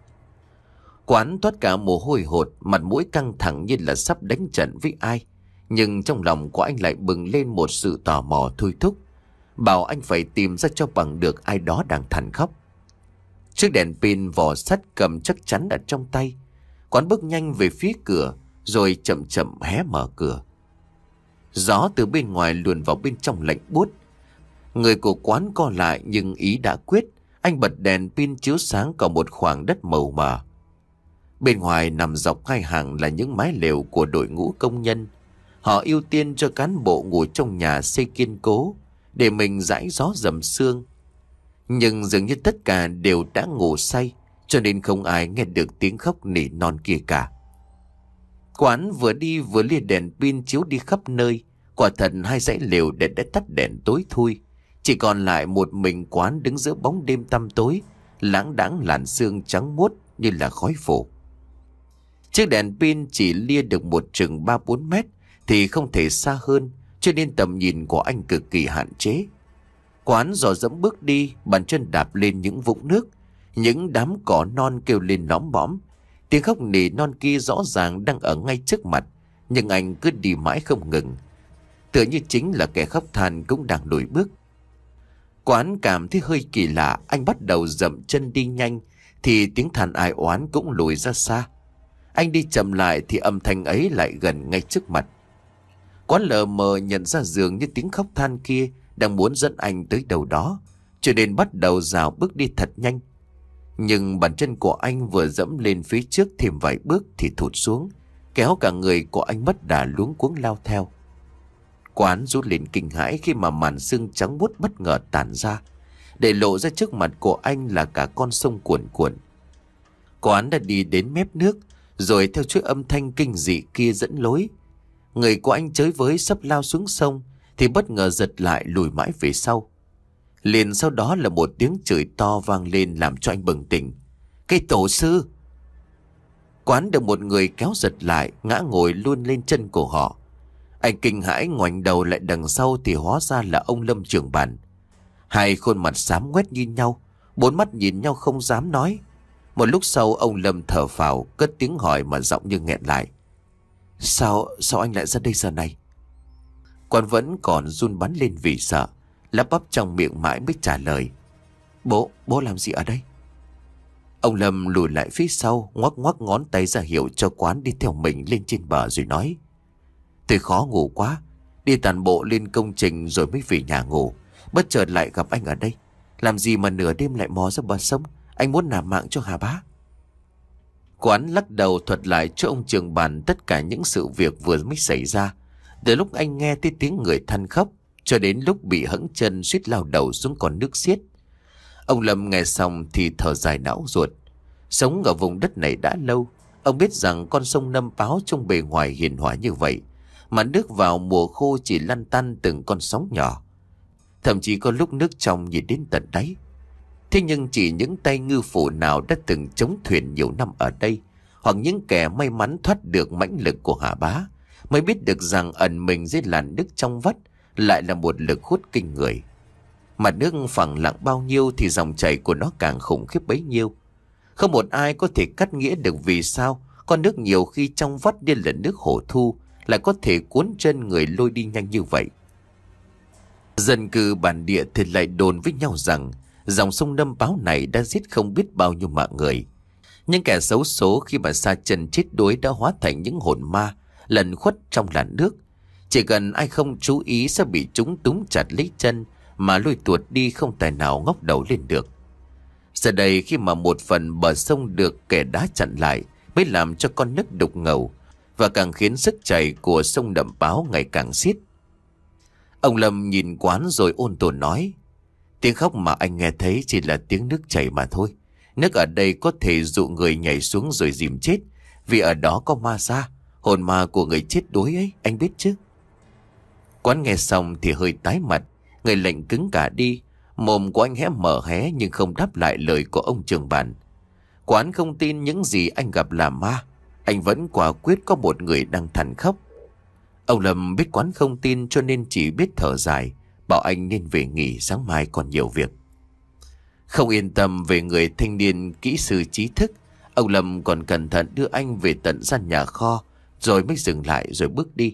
Quán toát cả mồ hôi hột, mặt mũi căng thẳng như là sắp đánh trận với ai. Nhưng trong lòng của anh lại bừng lên một sự tò mò thôi thúc, bảo anh phải tìm ra cho bằng được ai đó đang than khóc. Chiếc đèn pin vỏ sắt cầm chắc chắn ở trong tay, Quán bước nhanh về phía cửa, rồi chậm chậm hé mở cửa. Gió từ bên ngoài luồn vào bên trong lạnh buốt. Người của Quán co lại nhưng ý đã quyết. Anh bật đèn pin chiếu sáng cả một khoảng đất màu mờ. Bên ngoài nằm dọc hai hàng là những mái lều của đội ngũ công nhân. Họ ưu tiên cho cán bộ ngủ trong nhà xây kiên cố, để mình rãi gió dầm sương. Nhưng dường như tất cả đều đã ngủ say, cho nên không ai nghe được tiếng khóc nỉ non kia cả. Quán vừa đi vừa lia đèn pin chiếu đi khắp nơi. Quả thật hai dãy lều đã, đã tắt đèn tối thui. Chỉ còn lại một mình Quán đứng giữa bóng đêm tăm tối, lãng đãng làn sương trắng muốt như là khói phủ. Chiếc đèn pin chỉ lia được một chừng ba bốn mét thì không thể xa hơn, cho nên tầm nhìn của anh cực kỳ hạn chế. Quán dò dẫm bước đi, bàn chân đạp lên những vũng nước, những đám cỏ non kêu lên lóm bõm. Tiếng khóc nỉ non kia rõ ràng đang ở ngay trước mặt, nhưng anh cứ đi mãi không ngừng, tựa như chính là kẻ khóc than cũng đang lùi bước. Quán cảm thấy hơi kỳ lạ, anh bắt đầu dậm chân đi nhanh thì tiếng than ai oán cũng lùi ra xa. Anh đi chậm lại thì âm thanh ấy lại gần ngay trước mặt. Quán lờ mờ nhận ra dường như tiếng khóc than kia đang muốn dẫn anh tới đâu đó, cho nên bắt đầu rào bước đi thật nhanh. Nhưng bàn chân của anh vừa dẫm lên phía trước thêm vài bước thì thụt xuống, kéo cả người của anh mất đà luống cuống lao theo. Quán rút lên kinh hãi khi mà màn sương trắng buốt bất ngờ tản ra, để lộ ra trước mặt của anh là cả con sông cuồn cuộn. Quán đã đi đến mép nước, rồi theo chuỗi âm thanh kinh dị kia dẫn lối. Người của anh chới với sắp lao xuống sông thì bất ngờ giật lại lùi mãi về sau. Liền sau đó là một tiếng chửi to vang lên làm cho anh bừng tỉnh. Cái tổ sư! Quán được một người kéo giật lại, ngã ngồi luôn lên chân của họ. Anh kinh hãi ngoảnh đầu lại đằng sau thì hóa ra là ông Lâm trưởng bản. Hai khuôn mặt xám ngoét như nhau, bốn mắt nhìn nhau không dám nói. Một lúc sau ông Lâm thở phào, cất tiếng hỏi mà giọng như nghẹn lại. Sao, sao anh lại ra đây giờ này? Quán vẫn còn run bắn lên vì sợ, lắp bắp trong miệng mãi mới trả lời. Bố, bố làm gì ở đây? Ông Lâm lùi lại phía sau, ngoắc ngoắc ngón tay ra hiệu cho Quán đi theo mình lên trên bờ rồi nói. Tôi khó ngủ quá, đi tàn bộ lên công trình rồi mới về nhà ngủ. Bất chợt lại gặp anh ở đây. Làm gì mà nửa đêm lại mò ra bờ sông? Anh muốn nạp mạng cho Hà Bá. Quán lắc đầu thuật lại cho ông trưởng bản tất cả những sự việc vừa mới xảy ra, từ lúc anh nghe thấy tiếng người than khóc cho đến lúc bị hẫng chân suýt lao đầu xuống con nước xiết. Ông Lâm nghe xong thì thở dài não ruột. Sống ở vùng đất này đã lâu, ông biết rằng con sông Nâm Páo trong bề ngoài hiền hòa như vậy, mà nước vào mùa khô chỉ lăn tăn từng con sóng nhỏ, thậm chí có lúc nước trong nhìn đến tận đáy. Thế nhưng chỉ những tay ngư phủ nào đã từng chống thuyền nhiều năm ở đây, hoặc những kẻ may mắn thoát được mãnh lực của Hà Bá, mới biết được rằng ẩn mình dưới làn nước trong vắt lại là một lực hút kinh người. Mặt nước phẳng lặng bao nhiêu thì dòng chảy của nó càng khủng khiếp bấy nhiêu. Không một ai có thể cắt nghĩa được vì sao con nước nhiều khi trong vắt như là nước hồ thu lại có thể cuốn chân người lôi đi nhanh như vậy. Dân cư bản địa thì lại đồn với nhau rằng dòng sông Nâm Páo này đã giết không biết bao nhiêu mạng người. Những kẻ xấu số khi mà sa chân chết đuối đã hóa thành những hồn ma lẩn khuất trong làn nước. Chỉ cần ai không chú ý sẽ bị chúng túm chặt lấy chân mà lôi tuột đi, không tài nào ngóc đầu lên được. Giờ đây khi mà một phần bờ sông được kẻ đá chặn lại mới làm cho con nước đục ngầu và càng khiến sức chảy của sông Nâm Páo ngày càng xiết. Ông Lâm nhìn Quán rồi ôn tồn nói. Tiếng khóc mà anh nghe thấy chỉ là tiếng nước chảy mà thôi. Nước ở đây có thể dụ người nhảy xuống rồi dìm chết, vì ở đó có ma sa, hồn ma của người chết đuối ấy, anh biết chứ? Quán nghe xong thì hơi tái mặt, người lạnh cứng cả đi. Mồm của anh hé mở hé nhưng không đáp lại lời của ông trưởng bản. Quán không tin những gì anh gặp là ma, anh vẫn quả quyết có một người đang than khóc. Ông Lâm biết Quán không tin cho nên chỉ biết thở dài, bảo anh nên về nghỉ, sáng mai còn nhiều việc. Không yên tâm về người thanh niên kỹ sư trí thức, ông Lâm còn cẩn thận đưa anh về tận gian nhà kho, rồi mới dừng lại rồi bước đi.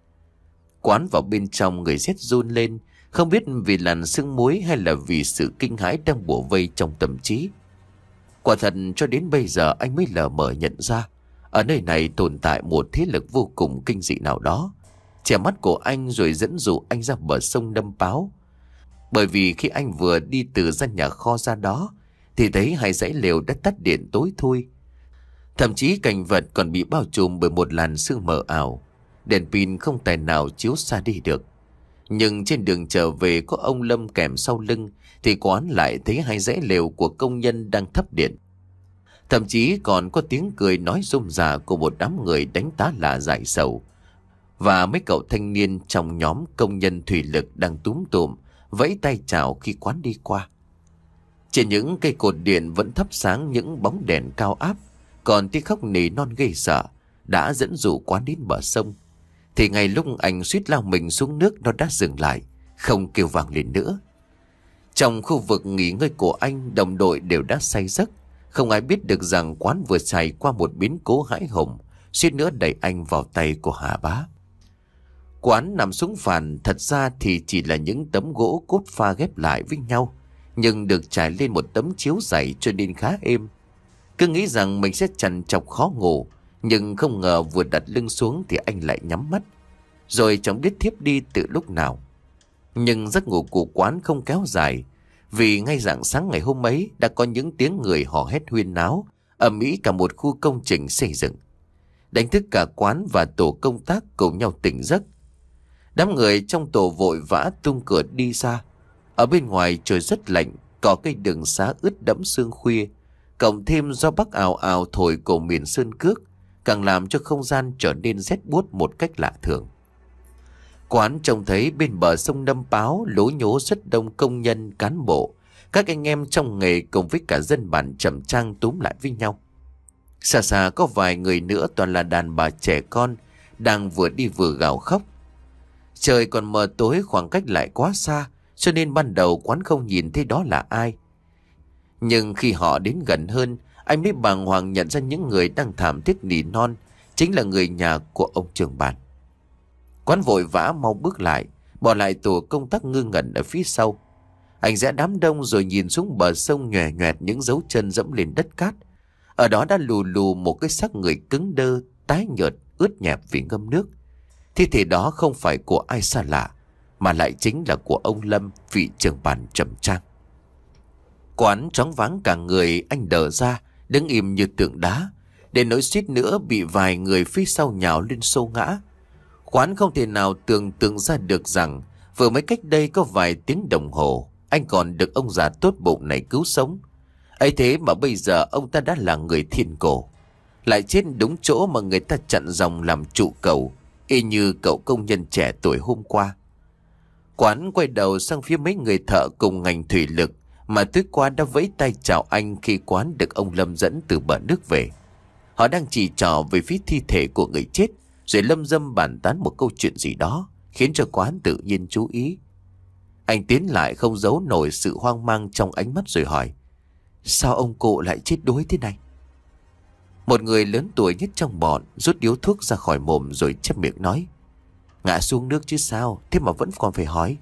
Quán vào bên trong người rét run lên, không biết vì làn sương muối hay là vì sự kinh hãi đang bủa vây trong tâm trí. Quả thật cho đến bây giờ anh mới lờ mờ nhận ra, ở nơi này tồn tại một thế lực vô cùng kinh dị nào đó, che mắt của anh rồi dẫn dụ anh ra bờ sông đâm báo. Bởi vì khi anh vừa đi từ gian nhà kho ra đó, thì thấy hai dãy lều đã tắt điện tối thui. Thậm chí cảnh vật còn bị bao trùm bởi một làn sương mờ ảo, đèn pin không tài nào chiếu xa đi được. Nhưng trên đường trở về có ông Lâm kèm sau lưng, thì quán lại thấy hai dãy lều của công nhân đang thắp điện. Thậm chí còn có tiếng cười nói rôm rả của một đám người đánh tá là dại sầu. Và mấy cậu thanh niên trong nhóm công nhân thủy lực đang túm tụm, vẫy tay chào khi quán đi qua. Trên những cây cột điện vẫn thắp sáng những bóng đèn cao áp, còn tiếng khóc nỉ non ghê sợ đã dẫn dụ quán đến bờ sông. Thì ngay lúc anh suýt lao mình xuống nước, nó đã dừng lại, không kêu vang lên nữa. Trong khu vực nghỉ ngơi của anh, đồng đội đều đã say giấc. Không ai biết được rằng quán vừa trải qua một biến cố hãi hùng, suýt nữa đẩy anh vào tay của Hà Bá. Quán nằm xuống phàn thật ra thì chỉ là những tấm gỗ cốt pha ghép lại với nhau, nhưng được trải lên một tấm chiếu dày cho nên khá êm. Cứ nghĩ rằng mình sẽ trằn trọc khó ngủ, nhưng không ngờ vừa đặt lưng xuống thì anh lại nhắm mắt, rồi chẳng biết thiếp đi từ lúc nào. Nhưng giấc ngủ của quán không kéo dài, vì ngay rạng sáng ngày hôm ấy đã có những tiếng người hò hét huyên náo ầm ĩ cả một khu công trình xây dựng, đánh thức cả quán và tổ công tác cùng nhau tỉnh giấc. Đám người trong tổ vội vã tung cửa đi ra. Ở bên ngoài trời rất lạnh, có cây đường xá ướt đẫm sương khuya, cộng thêm gió bắc ào ào thổi cổ miền sơn cước, càng làm cho không gian trở nên rét buốt một cách lạ thường. Quán trông thấy bên bờ sông đâm báo lố nhố rất đông công nhân, cán bộ, các anh em trong nghề cùng với cả dân bản chậm trang túm lại với nhau. Xa xa có vài người nữa toàn là đàn bà trẻ con, đang vừa đi vừa gào khóc. Trời còn mờ tối, khoảng cách lại quá xa, cho nên ban đầu quán không nhìn thấy đó là ai. Nhưng khi họ đến gần hơn, anh mới bàng hoàng nhận ra những người đang thảm thiết nỉ non chính là người nhà của ông trưởng bản. Quán vội vã mau bước lại, bỏ lại tổ công tác ngơ ngẩn ở phía sau. Anh rẽ đám đông rồi nhìn xuống bờ sông nhòe nhòe những dấu chân dẫm lên đất cát. Ở đó đã lù lù một cái xác người cứng đơ, tái nhợt, ướt nhẹp vì ngâm nước. Thi thể đó không phải của ai xa lạ, mà lại chính là của ông Lâm, vị trưởng bản trầm trang. Quán choáng váng cả người, anh đờ ra, đứng im như tượng đá, để nỗi suýt nữa bị vài người phía sau nhào lên xô ngã. Quán không thể nào tưởng tượng ra được rằng vừa mới cách đây có vài tiếng đồng hồ, anh còn được ông già tốt bụng này cứu sống. Ấy thế mà bây giờ ông ta đã là người thiên cổ, lại chết đúng chỗ mà người ta chặn dòng làm trụ cầu, y như cậu công nhân trẻ tuổi hôm qua. Quán quay đầu sang phía mấy người thợ cùng ngành thủy lực mà tối qua đã vẫy tay chào anh khi quán được ông Lâm dẫn từ bờ nước về. Họ đang chỉ trò về phía thi thể của người chết, rồi lâm dâm bàn tán một câu chuyện gì đó, khiến cho quán tự nhiên chú ý. Anh tiến lại không giấu nổi sự hoang mang trong ánh mắt rồi hỏi: sao ông cụ lại chết đuối thế này? Một người lớn tuổi nhất trong bọn rút điếu thuốc ra khỏi mồm rồi chép miệng nói: ngã xuống nước chứ sao, thế mà vẫn còn phải hỏi.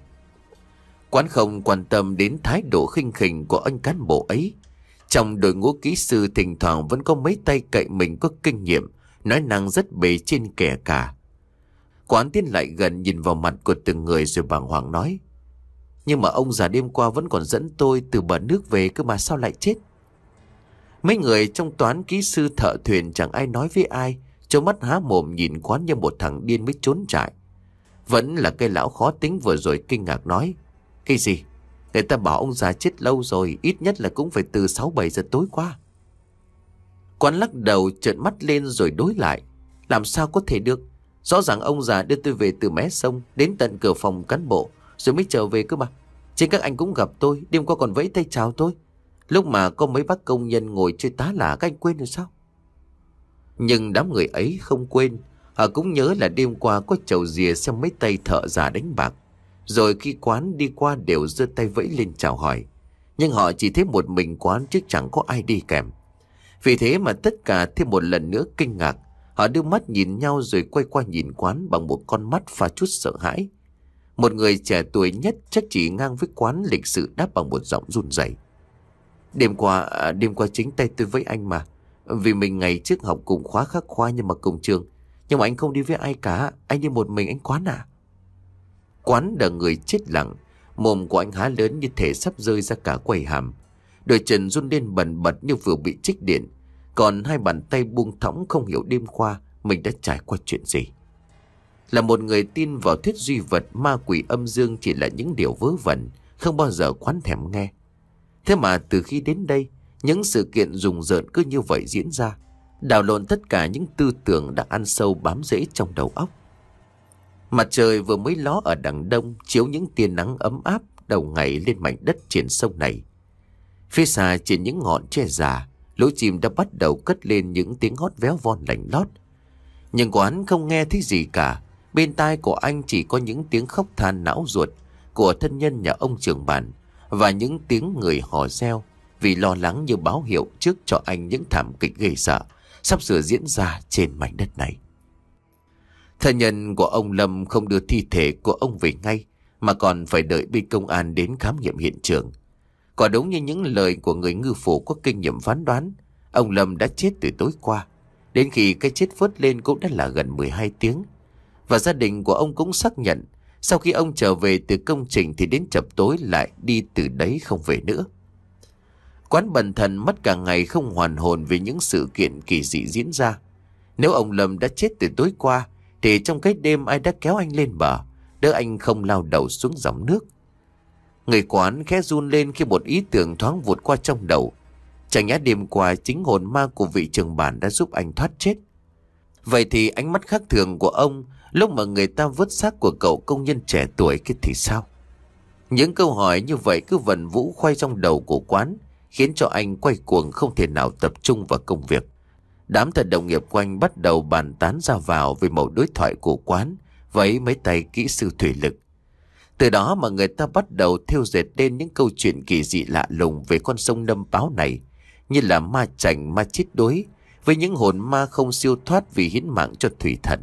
Quán không quan tâm đến thái độ khinh khỉnh của anh cán bộ ấy. Trong đội ngũ kỹ sư thỉnh thoảng vẫn có mấy tay cậy mình có kinh nghiệm, nói năng rất bề trên kẻ cả. Quán tiến lại gần nhìn vào mặt của từng người rồi bàng hoàng nói: nhưng mà ông già đêm qua vẫn còn dẫn tôi từ bờ nước về cơ mà sao lại chết? Mấy người trong toán kỹ sư thợ thuyền chẳng ai nói với ai, trố mắt há mồm nhìn Quán như một thằng điên mới trốn trại. Vẫn là cái lão khó tính vừa rồi kinh ngạc nói: cái gì? Người ta bảo ông già chết lâu rồi, ít nhất là cũng phải từ sáu bảy giờ tối qua. Quán lắc đầu trợn mắt lên rồi đối lại: làm sao có thể được? Rõ ràng ông già đưa tôi về từ mé sông đến tận cửa phòng cán bộ rồi mới trở về cơ mà. Chính các anh cũng gặp tôi, đêm qua còn vẫy tay chào tôi. Lúc mà có mấy bác công nhân ngồi chơi tá lả, các anh quên rồi sao? Nhưng đám người ấy không quên. Họ cũng nhớ là đêm qua có chầu dìa xem mấy tay thợ già đánh bạc, rồi khi Quán đi qua đều giơ tay vẫy lên chào hỏi. nhưng họ chỉ thấy một mình Quán chứ chẳng có ai đi kèm. Vì thế mà tất cả thêm một lần nữa kinh ngạc. Họ đưa mắt nhìn nhau rồi quay qua nhìn Quán bằng một con mắt pha chút sợ hãi. Một người trẻ tuổi nhất chắc chỉ ngang với Quán lịch sự đáp bằng một giọng run rẩy. Đêm qua, à, đêm qua chính tay tôi với anh mà. Vì mình ngày trước học cùng khóa khác khoa nhưng mà cùng trường. Nhưng mà anh không đi với ai cả, anh đi một mình anh Quán à? Quán đờ người chết lặng. Mồm của anh há lớn như thể sắp rơi ra cả quầy hàm. Đôi chân run lên bần bật như vừa bị trích điện. Còn hai bàn tay buông thõng không hiểu đêm qua mình đã trải qua chuyện gì. Là một người tin vào thuyết duy vật ma quỷ âm dương chỉ là những điều vớ vẩn, không bao giờ Quán thèm nghe. Thế mà từ khi đến đây, những sự kiện rùng rợn cứ như vậy diễn ra, đảo lộn tất cả những tư tưởng đã ăn sâu bám rễ trong đầu óc. Mặt trời vừa mới ló ở đằng đông, chiếu những tia nắng ấm áp đầu ngày lên mảnh đất trên sông này. Phía xa trên những ngọn tre già, lũ chim đã bắt đầu cất lên những tiếng hót véo von lành lót. Nhưng Quán không nghe thấy gì cả. Bên tai của anh chỉ có những tiếng khóc than não ruột của thân nhân nhà ông trưởng bản và những tiếng người hò reo vì lo lắng như báo hiệu trước cho anh những thảm kịch ghê sợ sắp sửa diễn ra trên mảnh đất này. Thân nhân của ông Lâm không đưa thi thể của ông về ngay mà còn phải đợi bên công an đến khám nghiệm hiện trường. Quả đúng như những lời của người ngư phủ có kinh nghiệm phán đoán, ông Lâm đã chết từ tối qua. Đến khi cái chết vớt lên cũng đã là gần mười hai tiếng. Và gia đình của ông cũng xác nhận sau khi ông trở về từ công trình thì đến chập tối lại đi từ đấy không về nữa. Quán bần thần mất cả ngày không hoàn hồn vì những sự kiện kỳ dị diễn ra. Nếu ông Lâm đã chết từ tối qua thì trong cái đêm ai đã kéo anh lên bờ, đỡ anh không lao đầu xuống dòng nước. Người Quán khẽ run lên khi một ý tưởng thoáng vụt qua trong đầu. Chẳng nhẽ đêm qua chính hồn ma của vị trưởng bản đã giúp anh thoát chết. Vậy thì ánh mắt khác thường của ông lúc mà người ta vớt xác của cậu công nhân trẻ tuổi kia thì sao? Những câu hỏi như vậy cứ vần vũ khoay trong đầu của Quán, khiến cho anh quay cuồng không thể nào tập trung vào công việc. Đám thần đồng nghiệp quanh bắt đầu bàn tán ra vào về mẩu đối thoại của Quán với mấy tay kỹ sư thủy lực. Từ đó mà người ta bắt đầu thêu dệt lên những câu chuyện kỳ dị lạ lùng về con sông Nâm Báo này, như là ma chành, ma chết đuối, với những hồn ma không siêu thoát vì hiến mạng cho thủy thần.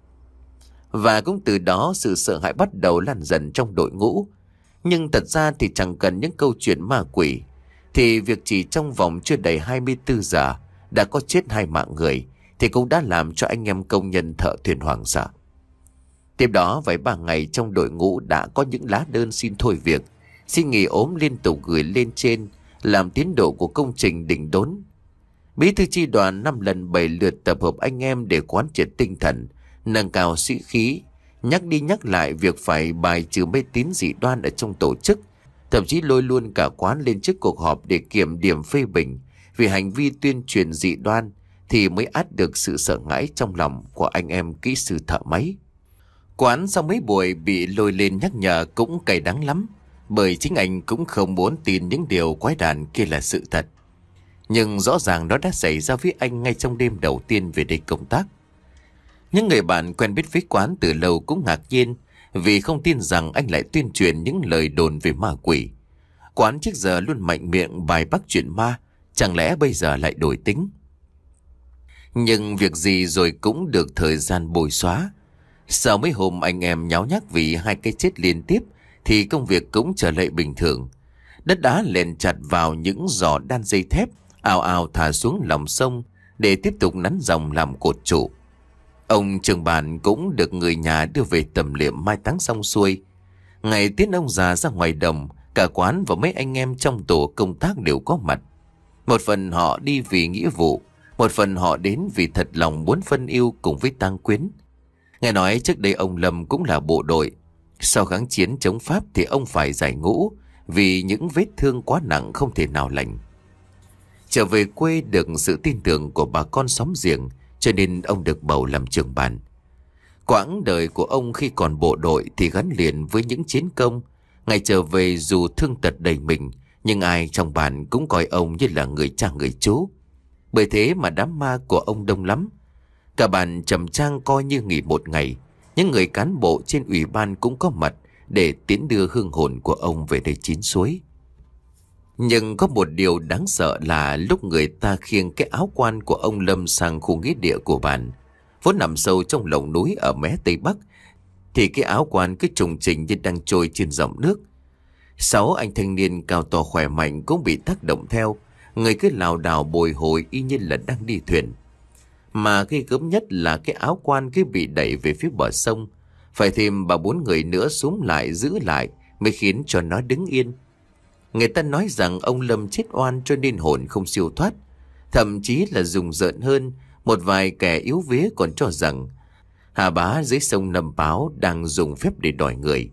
Và cũng từ đó sự sợ hãi bắt đầu lan dần trong đội ngũ. Nhưng thật ra thì chẳng cần những câu chuyện ma quỷ, thì việc chỉ trong vòng chưa đầy hai mươi tư giờ đã có chết hai mạng người thì cũng đã làm cho anh em công nhân thợ thuyền hoảng sợ. Tiếp đó vài ba ngày trong đội ngũ đã có những lá đơn xin thôi việc, xin nghỉ ốm liên tục gửi lên trên, làm tiến độ của công trình đỉnh đốn. Bí thư chi đoàn năm lần bảy lượt tập hợp anh em để quán triệt tinh thần, nâng cao sĩ khí, nhắc đi nhắc lại việc phải bài trừ mê tín dị đoan ở trong tổ chức, thậm chí lôi luôn cả quán lên trước cuộc họp để kiểm điểm phê bình vì hành vi tuyên truyền dị đoan thì mới át được sự sợ hãi trong lòng của anh em kỹ sư thợ máy. Quán sau mấy buổi bị lôi lên nhắc nhở cũng cay đắng lắm, bởi chính anh cũng không muốn tin những điều quái đản kia là sự thật. Nhưng rõ ràng nó đã xảy ra với anh ngay trong đêm đầu tiên về đây công tác. Những người bạn quen biết với Quán từ lâu cũng ngạc nhiên vì không tin rằng anh lại tuyên truyền những lời đồn về ma quỷ. Quán trước giờ luôn mạnh miệng bài bác chuyện ma, chẳng lẽ bây giờ lại đổi tính? Nhưng việc gì rồi cũng được thời gian bồi xóa. Sau mấy hôm anh em nháo nhác vì hai cái chết liên tiếp thì công việc cũng trở lại bình thường. Đất đá lèn chặt vào những giỏ đan dây thép, ào ào thả xuống lòng sông để tiếp tục nắn dòng làm cột trụ. Ông trưởng bản cũng được người nhà đưa về tầm liệm mai táng xong xuôi. Ngày tiễn ông già ra ngoài đồng, cả Quán và mấy anh em trong tổ công tác đều có mặt. Một phần họ đi vì nghĩa vụ, một phần họ đến vì thật lòng muốn phân yêu cùng với tang quyến. Nghe nói trước đây ông Lâm cũng là bộ đội. Sau kháng chiến chống Pháp thì ông phải giải ngũ vì những vết thương quá nặng không thể nào lành. Trở về quê được sự tin tưởng của bà con xóm giềng, cho nên ông được bầu làm trưởng bản. Quãng đời của ông khi còn bộ đội thì gắn liền với những chiến công. Ngày trở về dù thương tật đầy mình, nhưng ai trong bản cũng coi ông như là người cha người chú. Bởi thế mà đám ma của ông đông lắm. Cả bản trầm trang coi như nghỉ một ngày. Những người cán bộ trên ủy ban cũng có mặt để tiến đưa hương hồn của ông về đây chín suối. Nhưng có một điều đáng sợ là lúc người ta khiêng cái áo quan của ông Lâm sang khu nghĩa địa của bạn, vốn nằm sâu trong lồng núi ở mé Tây Bắc, thì cái áo quan cứ trùng trình như đang trôi trên dòng nước. Sáu anh thanh niên cao to khỏe mạnh cũng bị tác động theo, người cứ lảo đảo bồi hồi y như là đang đi thuyền. Mà ghê gớm nhất là cái áo quan cứ bị đẩy về phía bờ sông, phải thêm ba bốn người nữa xúm lại giữ lại mới khiến cho nó đứng yên. Người ta nói rằng ông Lâm chết oan cho nên hồn không siêu thoát. Thậm chí là dùng rợn hơn, một vài kẻ yếu vía còn cho rằng Hà Bá dưới sông Nâm Páo đang dùng phép để đòi người.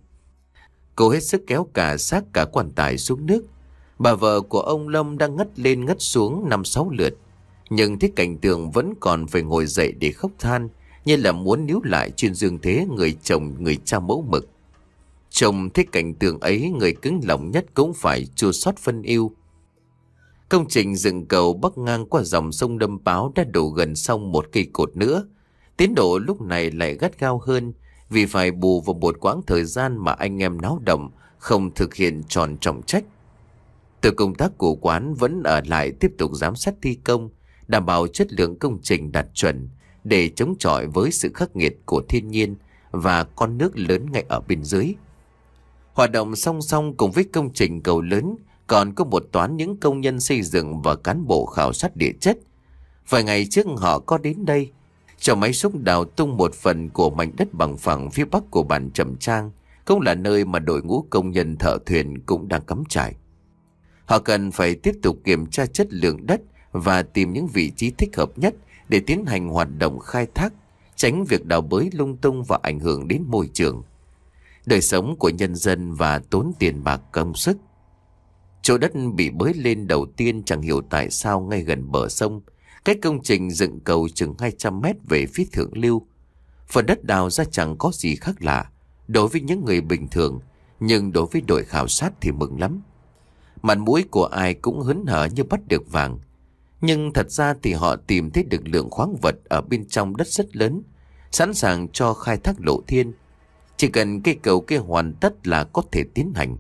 Cô hết sức kéo cả xác cả quan tài xuống nước. Bà vợ của ông Lâm đang ngất lên ngất xuống năm sáu lượt, nhưng thấy cảnh tượng vẫn còn phải ngồi dậy để khóc than, như là muốn níu lại trên dương thế người chồng người cha mẫu mực. Chồng thấy cảnh tượng ấy, người cứng lòng nhất cũng phải chua xót phân yêu. Công trình dựng cầu bắc ngang qua dòng sông Nâm Páo đã đổ gần xong một cây cột nữa. Tiến độ lúc này lại gắt gao hơn, vì phải bù vào một quãng thời gian mà anh em náo động, không thực hiện tròn trọng trách. Tổ công tác của quán vẫn ở lại tiếp tục giám sát thi công, đảm bảo chất lượng công trình đạt chuẩn để chống chọi với sự khắc nghiệt của thiên nhiên và con nước lớn ngay ở bên dưới. Hoạt động song song cùng với công trình cầu lớn, còn có một toán những công nhân xây dựng và cán bộ khảo sát địa chất. Vài ngày trước họ có đến đây, cho máy xúc đào tung một phần của mảnh đất bằng phẳng phía bắc của bản Trầm Trang, cũng là nơi mà đội ngũ công nhân thợ thuyền cũng đang cắm trại. Họ cần phải tiếp tục kiểm tra chất lượng đất và tìm những vị trí thích hợp nhất để tiến hành hoạt động khai thác, tránh việc đào bới lung tung và ảnh hưởng đến môi trường, đời sống của nhân dân và tốn tiền bạc công sức. Chỗ đất bị bới lên đầu tiên chẳng hiểu tại sao ngay gần bờ sông, cách công trình dựng cầu chừng hai trăm mét về phía thượng lưu. Phần đất đào ra chẳng có gì khác lạ đối với những người bình thường, nhưng đối với đội khảo sát thì mừng lắm. Mặt mũi của ai cũng hớn hở như bắt được vàng. Nhưng thật ra thì họ tìm thấy được lượng khoáng vật ở bên trong đất rất lớn, sẵn sàng cho khai thác lộ thiên. Chỉ cần cây cầu kia hoàn tất là có thể tiến hành.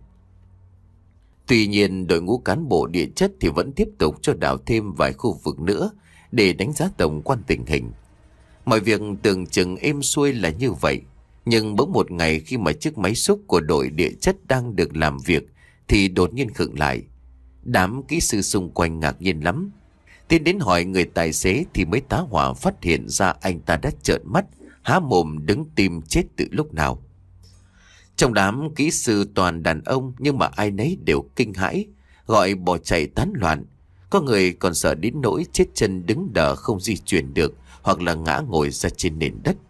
Tuy nhiên đội ngũ cán bộ địa chất thì vẫn tiếp tục cho đào thêm vài khu vực nữa để đánh giá tổng quan tình hình. Mọi việc tưởng chừng êm xuôi là như vậy, nhưng bỗng một ngày khi mà chiếc máy xúc của đội địa chất đang được làm việc thì đột nhiên khựng lại. Đám kỹ sư xung quanh ngạc nhiên lắm. Tiến đến hỏi người tài xế thì mới tá hỏa phát hiện ra anh ta đã trợn mắt, há mồm đứng tim chết từ lúc nào. Trong đám kỹ sư toàn đàn ông, nhưng mà ai nấy đều kinh hãi, gọi bỏ chạy tán loạn. Có người còn sợ đến nỗi chết chân đứng đờ không di chuyển được, hoặc là ngã ngồi ra trên nền đất.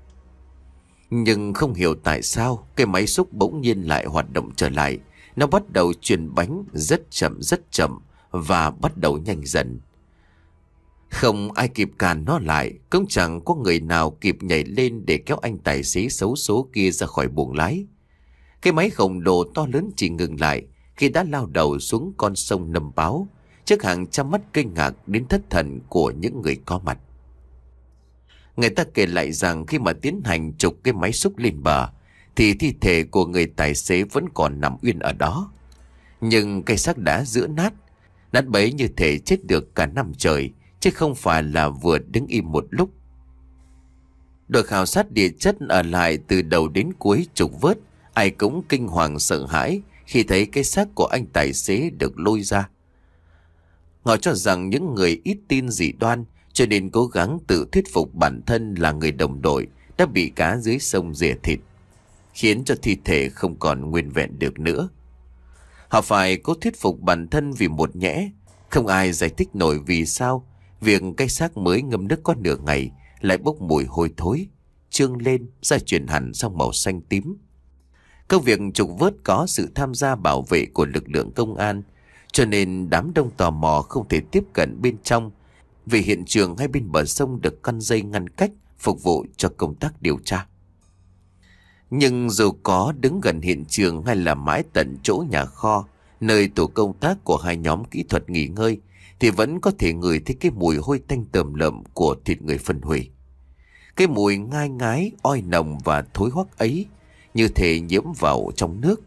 Nhưng không hiểu tại sao cái máy xúc bỗng nhiên lại hoạt động trở lại. Nó bắt đầu chuyển bánh rất chậm rất chậm và bắt đầu nhanh dần. Không ai kịp cản nó lại, cũng chẳng có người nào kịp nhảy lên để kéo anh tài xế xấu số kia ra khỏi buồng lái. Cái máy khổng lồ to lớn chỉ ngừng lại khi đã lao đầu xuống con sông Nâm Páo, trước hàng trăm mắt kinh ngạc đến thất thần của những người có mặt. Người ta kể lại rằng khi mà tiến hành trục cái máy xúc lên bờ thì thi thể của người tài xế vẫn còn nằm yên ở đó. Nhưng cây xác đã giữa nát, nát bấy như thể chết được cả năm trời, chứ không phải là vừa đứng im một lúc. Đội khảo sát địa chất ở lại từ đầu đến cuối trục vớt, ai cũng kinh hoàng sợ hãi khi thấy cái xác của anh tài xế được lôi ra. Họ cho rằng những người ít tin dị đoan, cho nên cố gắng tự thuyết phục bản thân là người đồng đội đã bị cá dưới sông rỉa thịt, khiến cho thi thể không còn nguyên vẹn được nữa. Họ phải cố thuyết phục bản thân vì một nhẽ, không ai giải thích nổi vì sao việc cái xác mới ngâm nước có nửa ngày lại bốc mùi hôi thối, trương lên da chuyển hẳn sang màu xanh tím. Công việc trục vớt có sự tham gia bảo vệ của lực lượng công an, cho nên đám đông tò mò không thể tiếp cận bên trong, vì hiện trường hai bên bờ sông được căn dây ngăn cách phục vụ cho công tác điều tra. Nhưng dù có đứng gần hiện trường hay là mãi tận chỗ nhà kho, nơi tổ công tác của hai nhóm kỹ thuật nghỉ ngơi, thì vẫn có thể ngửi thấy cái mùi hôi tanh tởm lợm của thịt người phân hủy. Cái mùi ngai ngái, oi nồng và thối hoắc ấy như thể nhiễm vào trong nước,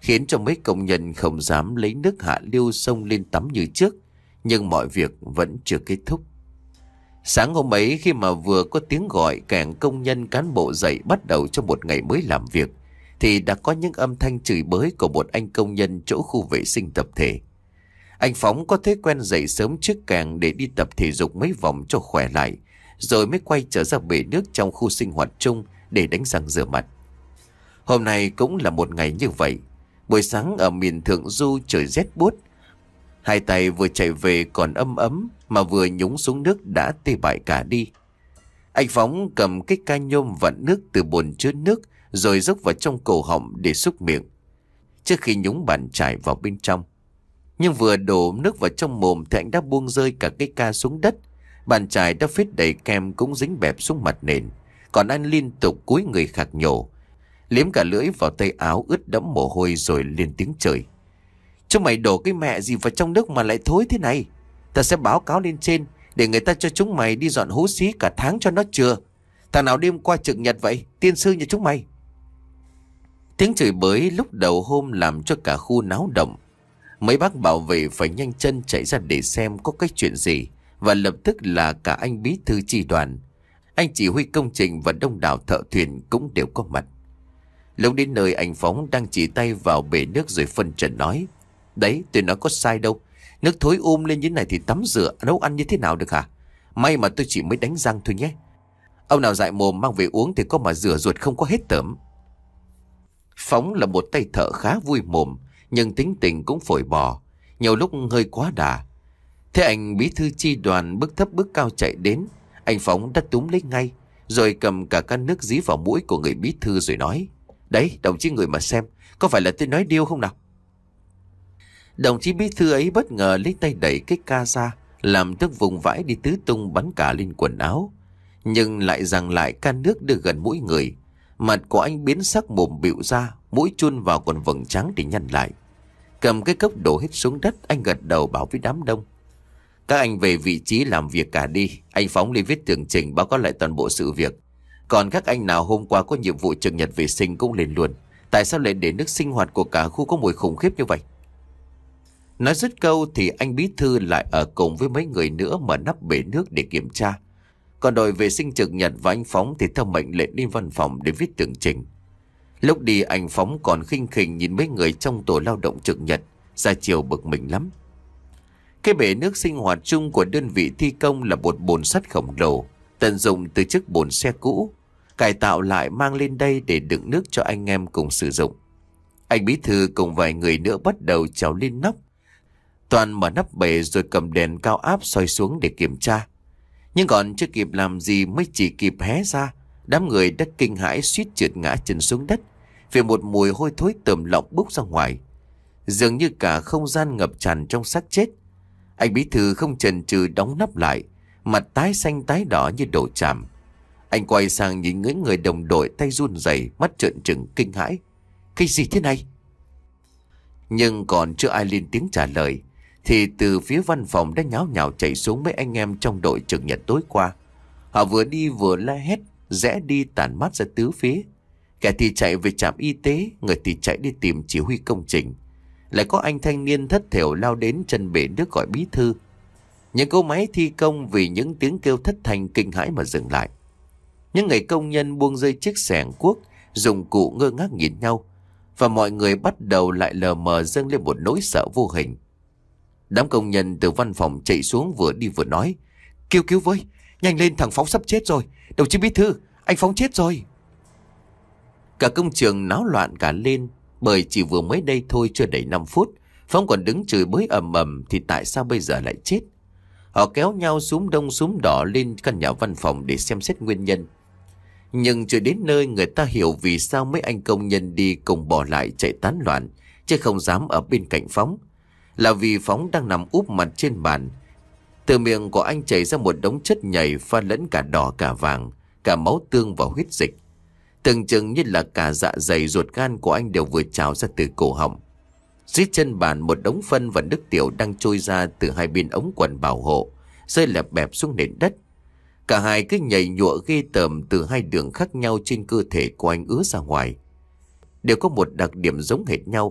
khiến cho mấy công nhân không dám lấy nước hạ lưu sông lên tắm như trước. Nhưng mọi việc vẫn chưa kết thúc. Sáng hôm ấy, khi mà vừa có tiếng gọi kèn công nhân cán bộ dậy bắt đầu cho một ngày mới làm việc, thì đã có những âm thanh chửi bới của một anh công nhân chỗ khu vệ sinh tập thể. Anh Phóng có thói quen dậy sớm trước kèn để đi tập thể dục mấy vòng cho khỏe lại, rồi mới quay trở ra bể nước trong khu sinh hoạt chung để đánh răng rửa mặt. Hôm nay cũng là một ngày như vậy. Buổi sáng ở miền Thượng Du trời rét buốt. Hai tay vừa chạy về còn ấm ấm, mà vừa nhúng xuống nước đã tê bại cả đi. Anh Phóng cầm cái ca nhôm vặn nước từ bồn chứa nước, rồi dốc vào trong cổ họng để xúc miệng, trước khi nhúng bàn chải vào bên trong. Nhưng vừa đổ nước vào trong mồm thì anh đã buông rơi cả cái ca xuống đất. Bàn chải đã phết đầy kem cũng dính bẹp xuống mặt nền. Còn anh liên tục cúi người khạc nhổ, liếm cả lưỡi vào tay áo ướt đẫm mồ hôi rồi lên tiếng chửi: "Chúng mày đổ cái mẹ gì vào trong nước mà lại thối thế này? Ta sẽ báo cáo lên trên để người ta cho chúng mày đi dọn hú xí cả tháng cho nó chừa. Thằng nào đêm qua trực nhật vậy, tiên sư nhà chúng mày?" Tiếng chửi bới lúc đầu hôm làm cho cả khu náo động. Mấy bác bảo vệ phải nhanh chân chạy ra để xem có cái chuyện gì, và lập tức là cả anh bí thư chi đoàn, anh chỉ huy công trình và đông đảo thợ thuyền cũng đều có mặt. Lúc đến nơi, anh Phóng đang chỉ tay vào bể nước rồi phân trần nói: "Đấy, tôi nói có sai đâu. Nước thối um lên như này thì tắm rửa nấu ăn như thế nào được hả? May mà tôi chỉ mới đánh răng thôi nhé. Ông nào dại mồm mang về uống thì có mà rửa ruột không có hết tởm." Phóng là một tay thợ khá vui mồm, nhưng tính tình cũng phổi bò, nhiều lúc hơi quá đà. Thế anh bí thư chi đoàn bước thấp bước cao chạy đến, anh Phóng đã túm lấy ngay, rồi cầm cả can nước dí vào mũi của người bí thư rồi nói: "Đấy, đồng chí ngửi mà xem, có phải là tôi nói điêu không nào?" Đồng chí bí thư ấy bất ngờ lấy tay đẩy cái ca ra, làm nước vùng vãi đi tứ tung bắn cả lên quần áo. Nhưng lại giằng lại can nước đưa gần mũi người. Mặt của anh biến sắc, mồm bịu ra, mũi chun vào quần vầng trắng để nhăn lại. Cầm cái cốc đổ hết xuống đất, anh gật đầu bảo với đám đông: "Các anh về vị trí làm việc cả đi. Anh Phóng lên viết tường trình báo cáo lại toàn bộ sự việc. Còn các anh nào hôm qua có nhiệm vụ trực nhật vệ sinh cũng lên luôn. Tại sao lại để nước sinh hoạt của cả khu có mùi khủng khiếp như vậy?" Nói dứt câu thì anh bí thư lại ở cùng với mấy người nữa mở nắp bể nước để kiểm tra. Còn đội vệ sinh trực nhật và anh Phóng thì theo mệnh lệnh đi văn phòng để viết tường trình. Lúc đi, anh Phóng còn khinh khỉnh nhìn mấy người trong tổ lao động trực nhật, ra chiều bực mình lắm. Cái bể nước sinh hoạt chung của đơn vị thi công là một bồn sắt khổng lồ, tận dụng từ chiếc bồn xe cũ, cải tạo lại mang lên đây để đựng nước cho anh em cùng sử dụng. Anh bí thư cùng vài người nữa bắt đầu trèo lên nóc. Toàn mở nắp bể rồi cầm đèn cao áp soi xuống để kiểm tra. Nhưng còn chưa kịp làm gì mới chỉ kịp hé ra, đám người đã kinh hãi suýt trượt ngã chân xuống đất vì một mùi hôi thối tầm lọng bốc ra ngoài. Dường như cả không gian ngập tràn trong xác chết. Anh bí thư không chần chừ đóng nắp lại, mặt tái xanh tái đỏ như đổ chàm. Anh quay sang nhìn những người đồng đội tay run rẩy, mắt trợn trừng kinh hãi: "Cái gì thế này?" Nhưng còn chưa ai lên tiếng trả lời thì từ phía văn phòng đã nháo nhào chạy xuống mấy anh em trong đội trực nhật tối qua. Họ vừa đi vừa la hét, rẽ đi tản mát ra tứ phía. Kẻ thì chạy về trạm y tế, người thì chạy đi tìm chỉ huy công trình. Lại có anh thanh niên thất thểu lao đến chân bể nước gọi bí thư. Những cỗ máy thi công vì những tiếng kêu thất thanh kinh hãi mà dừng lại. Những người công nhân buông rơi chiếc xẻng cuốc, dụng cụ ngơ ngác nhìn nhau, và mọi người bắt đầu lại lờ mờ dâng lên một nỗi sợ vô hình. Đám công nhân từ văn phòng chạy xuống vừa đi vừa nói: "Kêu cứu với, nhanh lên, thằng Phóng sắp chết rồi. Đồng chí bí thư, anh Phóng chết rồi." Cả công trường náo loạn cả lên, bởi chỉ vừa mới đây thôi, chưa đầy năm phút, Phóng còn đứng chửi bới ầm ầm thì tại sao bây giờ lại chết? Họ kéo nhau xúm đông xúm đỏ lên căn nhà văn phòng để xem xét nguyên nhân. Nhưng chưa đến nơi, người ta hiểu vì sao mấy anh công nhân đi cùng bỏ lại chạy tán loạn, chứ không dám ở bên cạnh Phóng. Là vì Phóng đang nằm úp mặt trên bàn. Từ miệng của anh chảy ra một đống chất nhầy pha lẫn cả đỏ cả vàng, cả máu tương và huyết dịch. Tưởng chừng như là cả dạ dày ruột gan của anh đều vừa trào ra từ cổ họng. Dưới chân bàn một đống phân và nước tiểu đang trôi ra từ hai bên ống quần bảo hộ, rơi lẹp bẹp xuống nền đất. Cả hai cứ nhảy nhụa ghê tởm từ hai đường khác nhau trên cơ thể của anh ứa ra ngoài. Đều có một đặc điểm giống hệt nhau,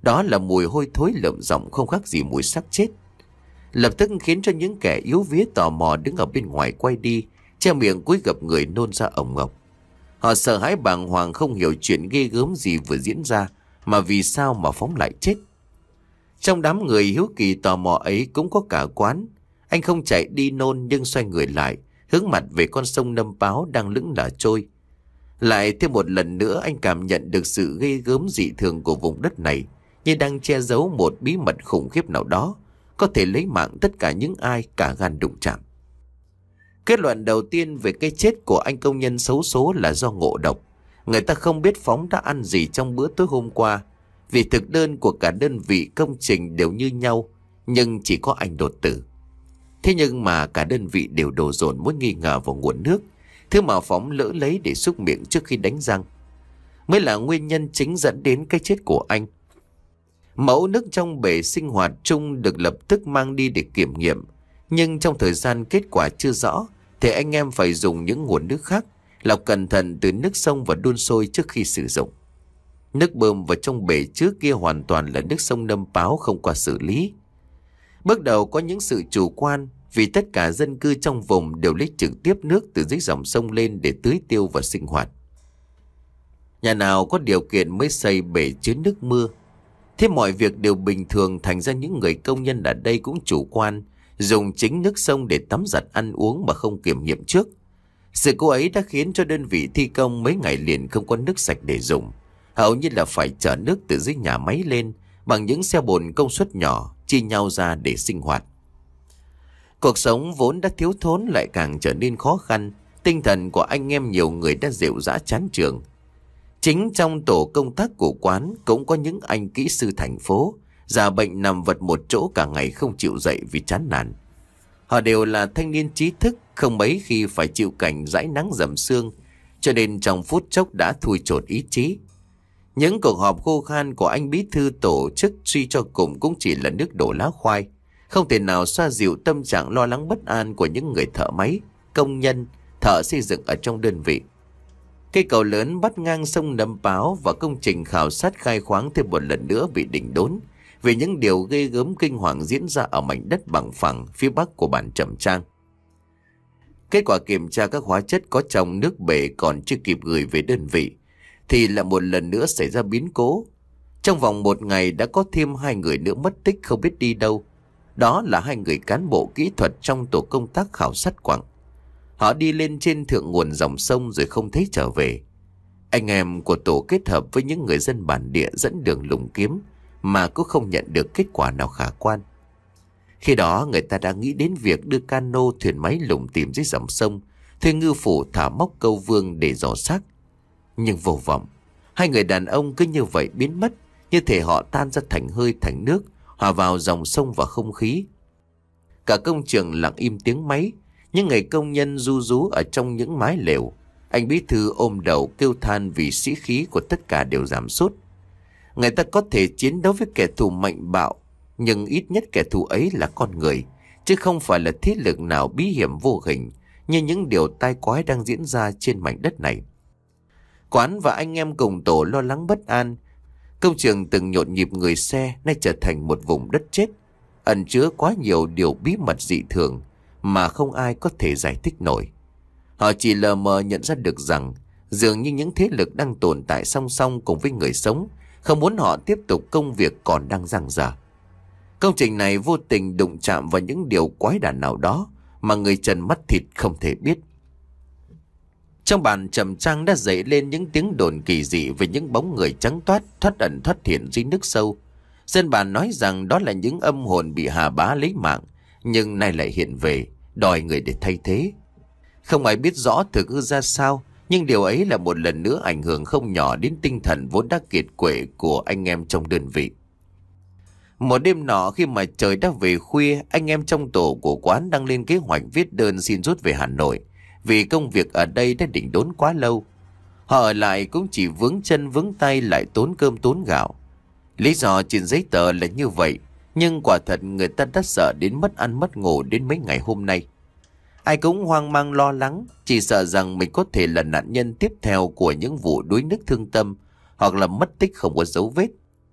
Đó là mùi hôi thối lợm giọng không khác gì mùi xác chết. Lập tức khiến cho những kẻ yếu vía tò mò đứng ở bên ngoài quay đi, che miệng cúi gập người nôn ra ồng ọc. Họ sợ hãi bàng hoàng không hiểu chuyện ghê gớm gì vừa diễn ra, mà vì sao mà Phóng lại chết. Trong đám người hiếu kỳ tò mò ấy cũng có cả Quán. Anh không chạy đi nôn nhưng xoay người lại, hướng mặt về con sông Nâm Páo đang lững lờ trôi. Lại thêm một lần nữa anh cảm nhận được sự ghê gớm dị thường của vùng đất này, như đang che giấu một bí mật khủng khiếp nào đó, có thể lấy mạng tất cả những ai cả gan đụng chạm. Kết luận đầu tiên về cái chết của anh công nhân xấu số là do ngộ độc. Người ta không biết Phóng đã ăn gì trong bữa tối hôm qua, vì thực đơn của cả đơn vị công trình đều như nhau, nhưng chỉ có anh đột tử. Thế nhưng mà cả đơn vị đều đổ dồn mối nghi ngờ vào nguồn nước, thứ mà Phóng lỡ lấy để xúc miệng trước khi đánh răng, mới là nguyên nhân chính dẫn đến cái chết của anh. Mẫu nước trong bể sinh hoạt chung được lập tức mang đi để kiểm nghiệm, nhưng trong thời gian kết quả chưa rõ thì anh em phải dùng những nguồn nước khác, lọc cẩn thận từ nước sông và đun sôi trước khi sử dụng. Nước bơm vào trong bể trước kia hoàn toàn là nước sông Nâm Páo không qua xử lý. Bước đầu có những sự chủ quan, vì tất cả dân cư trong vùng đều lấy trực tiếp nước từ dưới dòng sông lên để tưới tiêu và sinh hoạt. Nhà nào có điều kiện mới xây bể chứa nước mưa. Thế mọi việc đều bình thường, thành ra những người công nhân ở đây cũng chủ quan, dùng chính nước sông để tắm giặt ăn uống mà không kiểm nghiệm trước. Sự cố ấy đã khiến cho đơn vị thi công mấy ngày liền không có nước sạch để dùng, hầu như là phải chở nước từ dưới nhà máy lên bằng những xe bồn công suất nhỏ, chia nhau ra để sinh hoạt. Cuộc sống vốn đã thiếu thốn lại càng trở nên khó khăn, tinh thần của anh em nhiều người đã rệu rã chán trường. Chính trong tổ công tác của Quán cũng có những anh kỹ sư thành phố, già bệnh nằm vật một chỗ cả ngày không chịu dậy vì chán nản. Họ đều là thanh niên trí thức, không mấy khi phải chịu cảnh dãi nắng dầm sương, cho nên trong phút chốc đã thui chột ý chí. Những cuộc họp khô khan của anh bí thư tổ chức suy cho cùng cũng chỉ là nước đổ lá khoai, không thể nào xoa dịu tâm trạng lo lắng bất an của những người thợ máy, công nhân, thợ xây dựng ở trong đơn vị. Cây cầu lớn bắt ngang sông Nâm Páo và công trình khảo sát khai khoáng thêm một lần nữa bị đỉnh đốn vì những điều ghê gớm kinh hoàng diễn ra ở mảnh đất bằng phẳng phía bắc của bản Trầm Trang. Kết quả kiểm tra các hóa chất có trong nước bể còn chưa kịp gửi về đơn vị thì lại một lần nữa xảy ra biến cố. Trong vòng một ngày đã có thêm hai người nữa mất tích không biết đi đâu. Đó là hai người cán bộ kỹ thuật trong tổ công tác khảo sát quặng. Họ đi lên trên thượng nguồn dòng sông rồi không thấy trở về. Anh em của tổ kết hợp với những người dân bản địa dẫn đường lùng kiếm mà cũng không nhận được kết quả nào khả quan. Khi đó người ta đã nghĩ đến việc đưa cano thuyền máy lùng tìm dưới dòng sông, thuê ngư phủ thả móc câu vương để dò xác. Nhưng vô vọng, hai người đàn ông cứ như vậy biến mất, như thể họ tan ra thành hơi thành nước, hòa vào dòng sông và không khí. Cả công trường lặng im tiếng máy, những người công nhân ru rú ở trong những mái lều. Anh bí thư ôm đầu kêu than vì sĩ khí của tất cả đều giảm sút. Người ta có thể chiến đấu với kẻ thù mạnh bạo, nhưng ít nhất kẻ thù ấy là con người, chứ không phải là thế lực nào bí hiểm vô hình như những điều tai quái đang diễn ra trên mảnh đất này. Quán và anh em cùng tổ lo lắng bất an. Công trường từng nhộn nhịp người xe nay trở thành một vùng đất chết, ẩn chứa quá nhiều điều bí mật dị thường mà không ai có thể giải thích nổi. Họ chỉ lờ mờ nhận ra được rằng dường như những thế lực đang tồn tại song song cùng với người sống, không muốn họ tiếp tục công việc còn đang dang dở. Công trình này vô tình đụng chạm vào những điều quái đản nào đó mà người trần mắt thịt không thể biết. Trong bản Trầm Trang đã dậy lên những tiếng đồn kỳ dị về những bóng người trắng toát thoát ẩn thoát hiện dưới nước sâu. Dân bản nói rằng đó là những âm hồn bị Hà Bá lấy mạng, nhưng nay lại hiện về, đòi người để thay thế. Không ai biết rõ thực hư ra sao, nhưng điều ấy là một lần nữa ảnh hưởng không nhỏ đến tinh thần vốn đã kiệt quệ của anh em trong đơn vị. Một đêm nọ khi mà trời đã về khuya, anh em trong tổ của Quán đang lên kế hoạch viết đơn xin rút về Hà Nội, vì công việc ở đây đã đỉnh đốn quá lâu. Họ ở lại cũng chỉ vướng chân vướng tay, lại tốn cơm tốn gạo. Lý do trên giấy tờ là như vậy, nhưng quả thật người ta đã sợ đến mất ăn mất ngủ đến mấy ngày hôm nay. Ai cũng hoang mang lo lắng, chỉ sợ rằng mình có thể là nạn nhân tiếp theo của những vụ đuối nước thương tâm, hoặc là mất tích không có dấu vết.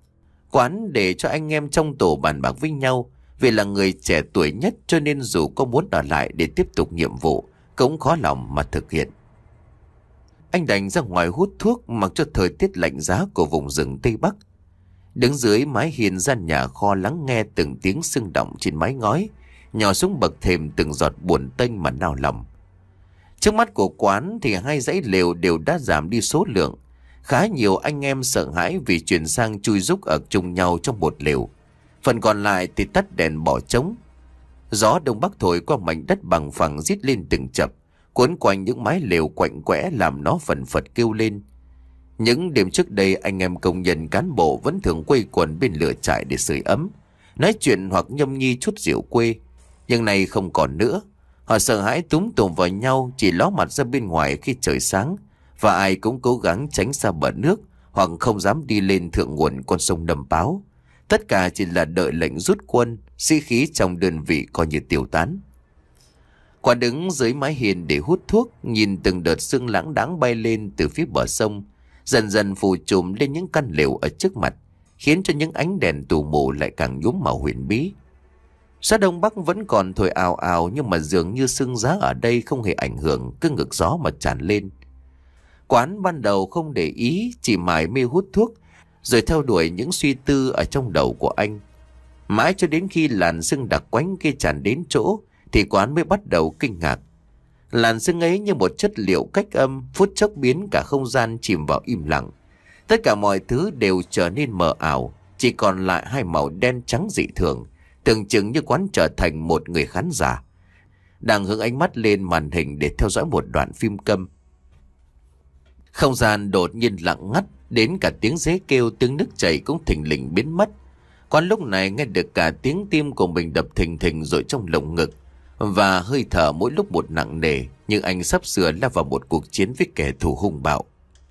Quán để cho anh em trong tổ bàn bạc với nhau. Vì là người trẻ tuổi nhất cho nên dù có muốn ở lại để tiếp tục nhiệm vụ cũng khó lòng mà thực hiện. Anh đành ra ngoài hút thuốc mặc cho thời tiết lạnh giá của vùng rừng Tây Bắc. Đứng dưới mái hiên gian nhà kho lắng nghe từng tiếng sưng động trên mái ngói, nhỏ xuống bậc thềm từng giọt buồn tênh mà nao lòng. Trước mắt của quán thì hai dãy lều đều đã giảm đi số lượng. Khá nhiều anh em sợ hãi vì chuyển sang chui rúc ở chung nhau trong một lều. Phần còn lại thì tắt đèn bỏ trống. Gió đông bắc thổi qua mảnh đất bằng phẳng rít lên từng chập, cuốn quanh những mái lều quạnh quẽ làm nó phần phật kêu lên. Những đêm trước đây anh em công nhân cán bộ vẫn thường quây quần bên lửa trại để sưởi ấm, nói chuyện hoặc nhâm nhi chút rượu quê. Nhưng nay không còn nữa. Họ sợ hãi túm tụm vào nhau, chỉ ló mặt ra bên ngoài khi trời sáng, và ai cũng cố gắng tránh xa bờ nước hoặc không dám đi lên thượng nguồn con sông Đầm Báo. Tất cả chỉ là đợi lệnh rút quân, sĩ khí trong đơn vị coi như tiêu tán. Quả đứng dưới mái hiên để hút thuốc, nhìn từng đợt sương lãng đãng bay lên từ phía bờ sông, dần dần phủ trùm lên những căn lều ở trước mặt, khiến cho những ánh đèn tù mù lại càng nhuốm màu huyền bí. Gió đông bắc vẫn còn thổi ào ào, nhưng mà dường như sương giá ở đây không hề ảnh hưởng, cứ ngược gió mà tràn lên. Quán ban đầu không để ý, chỉ mải mê hút thuốc, rồi theo đuổi những suy tư ở trong đầu của anh. Mãi cho đến khi làn sương đặc quánh kia tràn đến chỗ, thì Quán mới bắt đầu kinh ngạc. Làn sương ấy như một chất liệu cách âm, phút chốc biến cả không gian chìm vào im lặng. Tất cả mọi thứ đều trở nên mờ ảo, chỉ còn lại hai màu đen trắng dị thường, tưởng chừng như Quán trở thành một người khán giả đang hướng ánh mắt lên màn hình để theo dõi một đoạn phim câm. Không gian đột nhiên lặng ngắt, đến cả tiếng dế kêu, tiếng nước chảy cũng thình lình biến mất. Quán lúc này nghe được cả tiếng tim của mình đập thình thình rồi trong lồng ngực, và hơi thở mỗi lúc một nặng nề, như anh sắp sửa lao vào một cuộc chiến với kẻ thù hung bạo.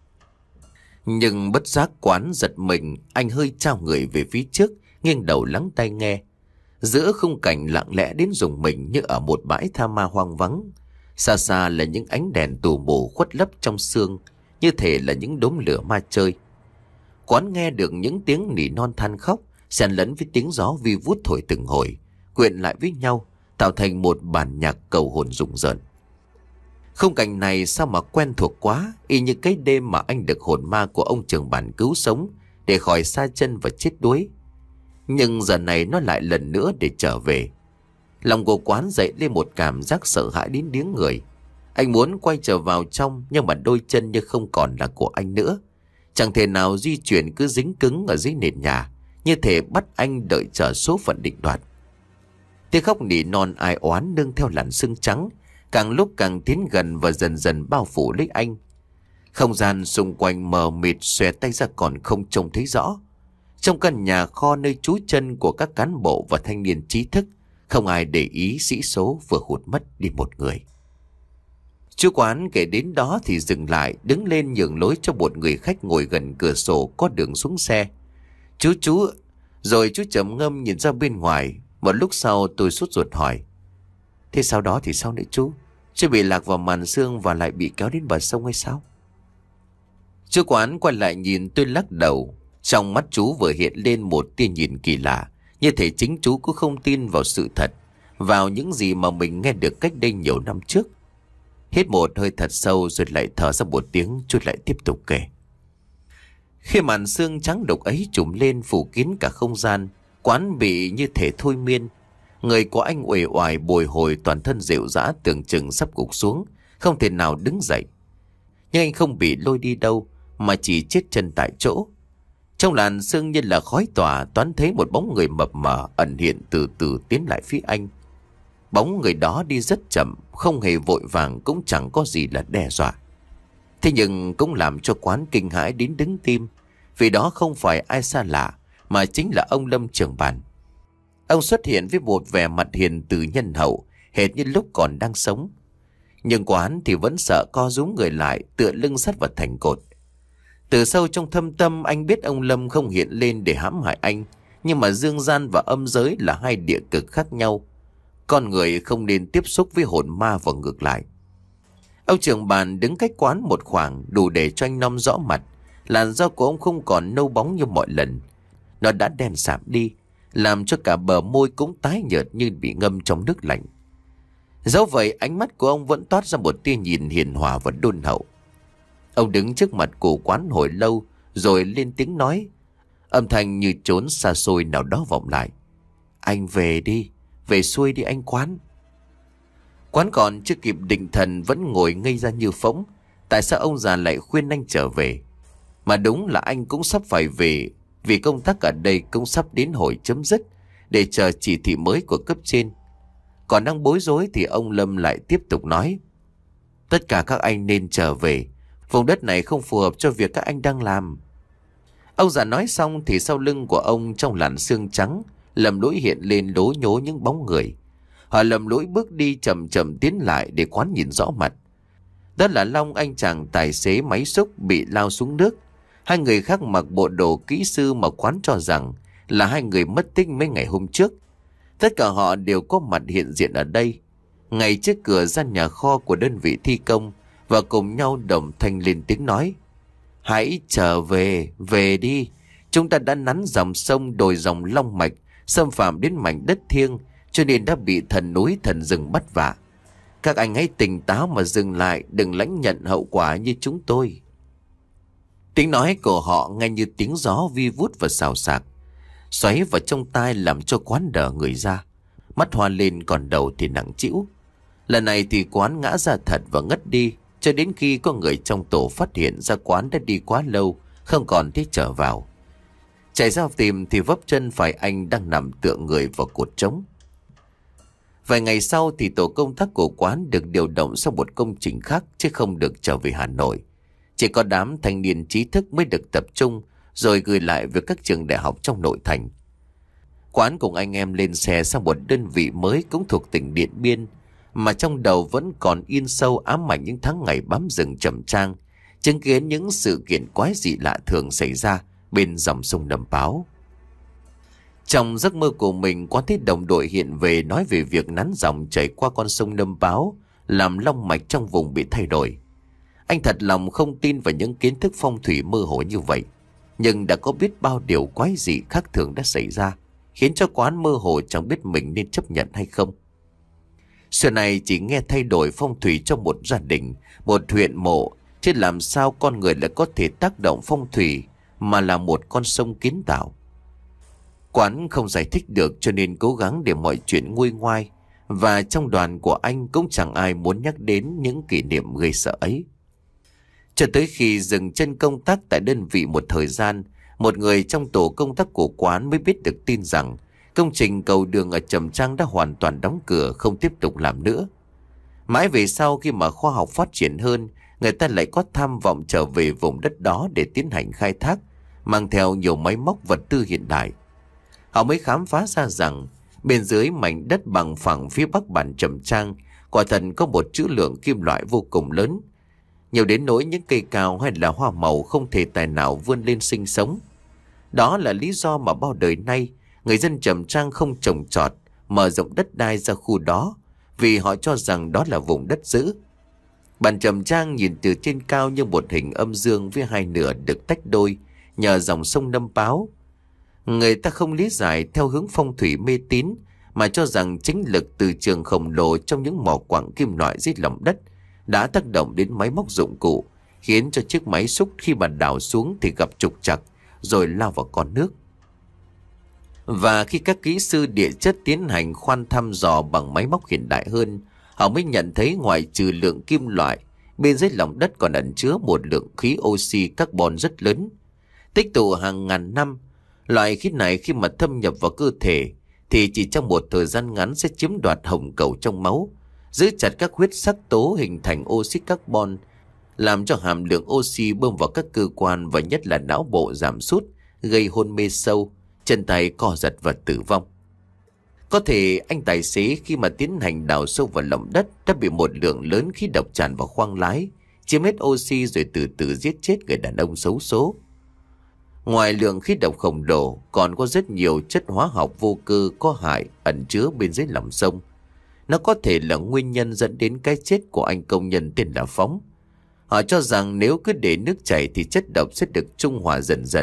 Nhưng bất giác Quán giật mình, anh hơi trao người về phía trước, nghiêng đầu lắng tai nghe. Giữa khung cảnh lặng lẽ đến rùng mình như ở một bãi tha ma hoang vắng. Xa xa là những ánh đèn tù mù khuất lấp trong sương, như thể là những đốm lửa ma chơi. Quán nghe được những tiếng nỉ non than khóc, xen lẫn với tiếng gió vi vút thổi từng hồi, quyện lại với nhau, tạo thành một bản nhạc cầu hồn rùng rợn. Khung cảnh này sao mà quen thuộc quá, y như cái đêm mà anh được hồn ma của ông trưởng bản cứu sống để khỏi sa chân và chết đuối. Nhưng giờ này nó lại lần nữa để trở về. Lòng của Quán dậy lên một cảm giác sợ hãi đến điếng người. Anh muốn quay trở vào trong, nhưng mà đôi chân như không còn là của anh nữa. Chẳng thể nào di chuyển, cứ dính cứng ở dưới nền nhà, như thể bắt anh đợi chờ số phận định đoạt. Tiếng khóc nỉ non ai oán nương theo làn sương trắng, càng lúc càng tiến gần và dần dần bao phủ lấy anh. Không gian xung quanh mờ mịt, xòe tay ra còn không trông thấy rõ. Trong căn nhà kho nơi trú chân của các cán bộ và thanh niên trí thức, không ai để ý sĩ số vừa hụt mất đi một người. Chú Quán kể đến đó thì dừng lại, đứng lên nhường lối cho một người khách ngồi gần cửa sổ có đường xuống xe. Chú chú, rồi chú trầm ngâm nhìn ra bên ngoài. Một lúc sau tôi sốt ruột hỏi: thế sau đó thì sao nữa chú? Chú bị lạc vào màn sương và lại bị kéo đến bờ sông hay sao? Chú Quán quay lại nhìn tôi lắc đầu. Trong mắt chú vừa hiện lên một tia nhìn kỳ lạ, như thể chính chú cũng không tin vào sự thật, vào những gì mà mình nghe được cách đây nhiều năm trước. Hít một hơi thật sâu rồi lại thở ra một tiếng, chú lại tiếp tục kể. Khi màn sương trắng đục ấy trùm lên phủ kín cả không gian, Quán bị như thể thôi miên. Người của anh uể oải bồi hồi, toàn thân rệu rã, tưởng chừng sắp gục xuống, không thể nào đứng dậy. Nhưng anh không bị lôi đi đâu, mà chỉ chết chân tại chỗ. Trong làn sương như là khói tỏa, Toán thấy một bóng người mập mờ ẩn hiện từ từ tiến lại phía anh. Bóng người đó đi rất chậm, không hề vội vàng, cũng chẳng có gì là đe dọa. Thế nhưng cũng làm cho Quán kinh hãi đến đứng tim, vì đó không phải ai xa lạ, mà chính là ông Lâm trưởng bản. Ông xuất hiện với một vẻ mặt hiền từ nhân hậu, hệt như lúc còn đang sống. Nhưng Quán thì vẫn sợ, co rúm người lại, tựa lưng sát vào thành cột. Từ sâu trong thâm tâm anh biết ông Lâm không hiện lên để hãm hại anh, nhưng mà dương gian và âm giới là hai địa cực khác nhau. Con người không nên tiếp xúc với hồn ma và ngược lại. Ông trưởng bản đứng cách Quán một khoảng, đủ để cho anh nom rõ mặt. Làn da của ông không còn nâu bóng như mọi lần. nó đã đen sạm đi, làm cho cả bờ môi cũng tái nhợt như bị ngâm trong nước lạnh. Dẫu vậy, ánh mắt của ông vẫn toát ra một tia nhìn hiền hòa và đôn hậu. Ông đứng trước mặt của quán hồi lâu, rồi lên tiếng nói, âm thanh như trốn xa xôi nào đó vọng lại: "Anh về đi, về xuôi đi anh Quán." Quán còn chưa kịp định thần vẫn ngồi ngây ra như phỗng. Tại sao ông già lại khuyên anh trở về? Mà đúng là anh cũng sắp phải về, vì công tác ở đây cũng sắp đến hồi chấm dứt, để chờ chỉ thị mới của cấp trên. Còn đang bối rối thì ông Lâm lại tiếp tục nói: "Tất cả các anh nên trở về, vùng đất này không phù hợp cho việc các anh đang làm." Ông già nói xong thì sau lưng của ông trong làn sương trắng lầm lũi hiện lên lố nhố những bóng người. Họ lầm lũi bước đi chậm chậm tiến lại để Quán nhìn rõ mặt. Đó là Long, anh chàng tài xế máy xúc bị lao xuống nước. Hai người khác mặc bộ đồ kỹ sư mà Quán cho rằng là hai người mất tích mấy ngày hôm trước. Tất cả họ đều có mặt hiện diện ở đây, ngay trước cửa gian nhà kho của đơn vị thi công, và cùng nhau đồng thanh lên tiếng nói: "Hãy trở về, về đi. Chúng ta đã nắn dòng sông đồi dòng long mạch, xâm phạm đến mảnh đất thiêng, cho nên đã bị thần núi thần rừng bắt vạ. Các anh hãy tỉnh táo mà dừng lại, đừng lãnh nhận hậu quả như chúng tôi." Tiếng nói của họ nghe như tiếng gió vi vút và xào xạc, xoáy vào trong tai làm cho Quán đờ người ra. Mắt hoa lên còn đầu thì nặng trĩu. Lần này thì Quán ngã ra thật và ngất đi, cho đến khi có người trong tổ phát hiện ra Quán đã đi quá lâu, không còn thấy trở vào. Chạy ra tìm thì vấp chân phải anh đang nằm tựa người vào cột trống. Vài ngày sau thì tổ công tác của Quán được điều động sang một công trình khác, chứ không được trở về Hà Nội. Chỉ có đám thanh niên trí thức mới được tập trung, rồi gửi lại với các trường đại học trong nội thành. Quán cùng anh em lên xe sang một đơn vị mới cũng thuộc tỉnh Điện Biên, mà trong đầu vẫn còn in sâu ám ảnh những tháng ngày bám rừng trầm trang, chứng kiến những sự kiện quái dị lạ thường xảy ra bên dòng sông Nậm Páo. Trong giấc mơ của mình, Quán thấy đồng đội hiện về nói về việc nắn dòng chảy qua con sông Nậm Páo làm long mạch trong vùng bị thay đổi. Anh thật lòng không tin vào những kiến thức phong thủy mơ hồ như vậy, nhưng đã có biết bao điều quái dị khác thường đã xảy ra, khiến cho Quán mơ hồ chẳng biết mình nên chấp nhận hay không. Xưa này chỉ nghe thay đổi phong thủy cho một gia đình, một huyện mộ, chứ làm sao con người lại có thể tác động phong thủy mà là một con sông kiến tạo. Quán không giải thích được, cho nên cố gắng để mọi chuyện nguôi ngoai, và trong đoàn của anh cũng chẳng ai muốn nhắc đến những kỷ niệm gây sợ ấy. Cho tới khi dừng chân công tác tại đơn vị một thời gian, một người trong tổ công tác của Quán mới biết được tin rằng công trình cầu đường ở Trầm Trang đã hoàn toàn đóng cửa, không tiếp tục làm nữa. Mãi về sau, khi mà khoa học phát triển hơn, người ta lại có tham vọng trở về vùng đất đó để tiến hành khai thác, mang theo nhiều máy móc vật tư hiện đại. Họ mới khám phá ra rằng bên dưới mảnh đất bằng phẳng phía bắc bản Trầm Trang quả thật có một trữ lượng kim loại vô cùng lớn, nhiều đến nỗi những cây cao hay là hoa màu không thể tài nào vươn lên sinh sống. Đó là lý do mà bao đời nay người dân Trầm Trang không trồng trọt, mở rộng đất đai ra khu đó, vì họ cho rằng đó là vùng đất giữ. Bản Trầm Trang nhìn từ trên cao như một hình âm dương với hai nửa được tách đôi nhờ dòng sông Nậm Páo. Người ta không lý giải theo hướng phong thủy mê tín, mà cho rằng chính lực từ trường khổng lồ trong những mỏ quặng kim loại dưới lòng đất đã tác động đến máy móc dụng cụ, khiến cho chiếc máy xúc khi mà đào xuống thì gặp trục trặc rồi lao vào con nước. Và khi các kỹ sư địa chất tiến hành khoan thăm dò bằng máy móc hiện đại hơn, họ mới nhận thấy ngoài trừ lượng kim loại, bên dưới lòng đất còn ẩn chứa một lượng khí oxy carbon rất lớn, tích tụ hàng ngàn năm. Loại khí này khi mà thâm nhập vào cơ thể thì chỉ trong một thời gian ngắn sẽ chiếm đoạt hồng cầu trong máu, giữ chặt các huyết sắc tố hình thành oxy carbon, làm cho hàm lượng oxy bơm vào các cơ quan và nhất là não bộ giảm sút, gây hôn mê sâu, chân tay co giật và tử vong. Có thể anh tài xế khi mà tiến hành đào sâu vào lòng đất đã bị một lượng lớn khí độc tràn vào khoang lái, chiếm hết oxy rồi từ từ giết chết người đàn ông xấu số. Ngoài lượng khí độc khổng lồ, còn có rất nhiều chất hóa học vô cơ có hại ẩn chứa bên dưới lòng sông. Nó có thể là nguyên nhân dẫn đến cái chết của anh công nhân tên là Phóng. Họ cho rằng nếu cứ để nước chảy thì chất độc sẽ được trung hòa dần dần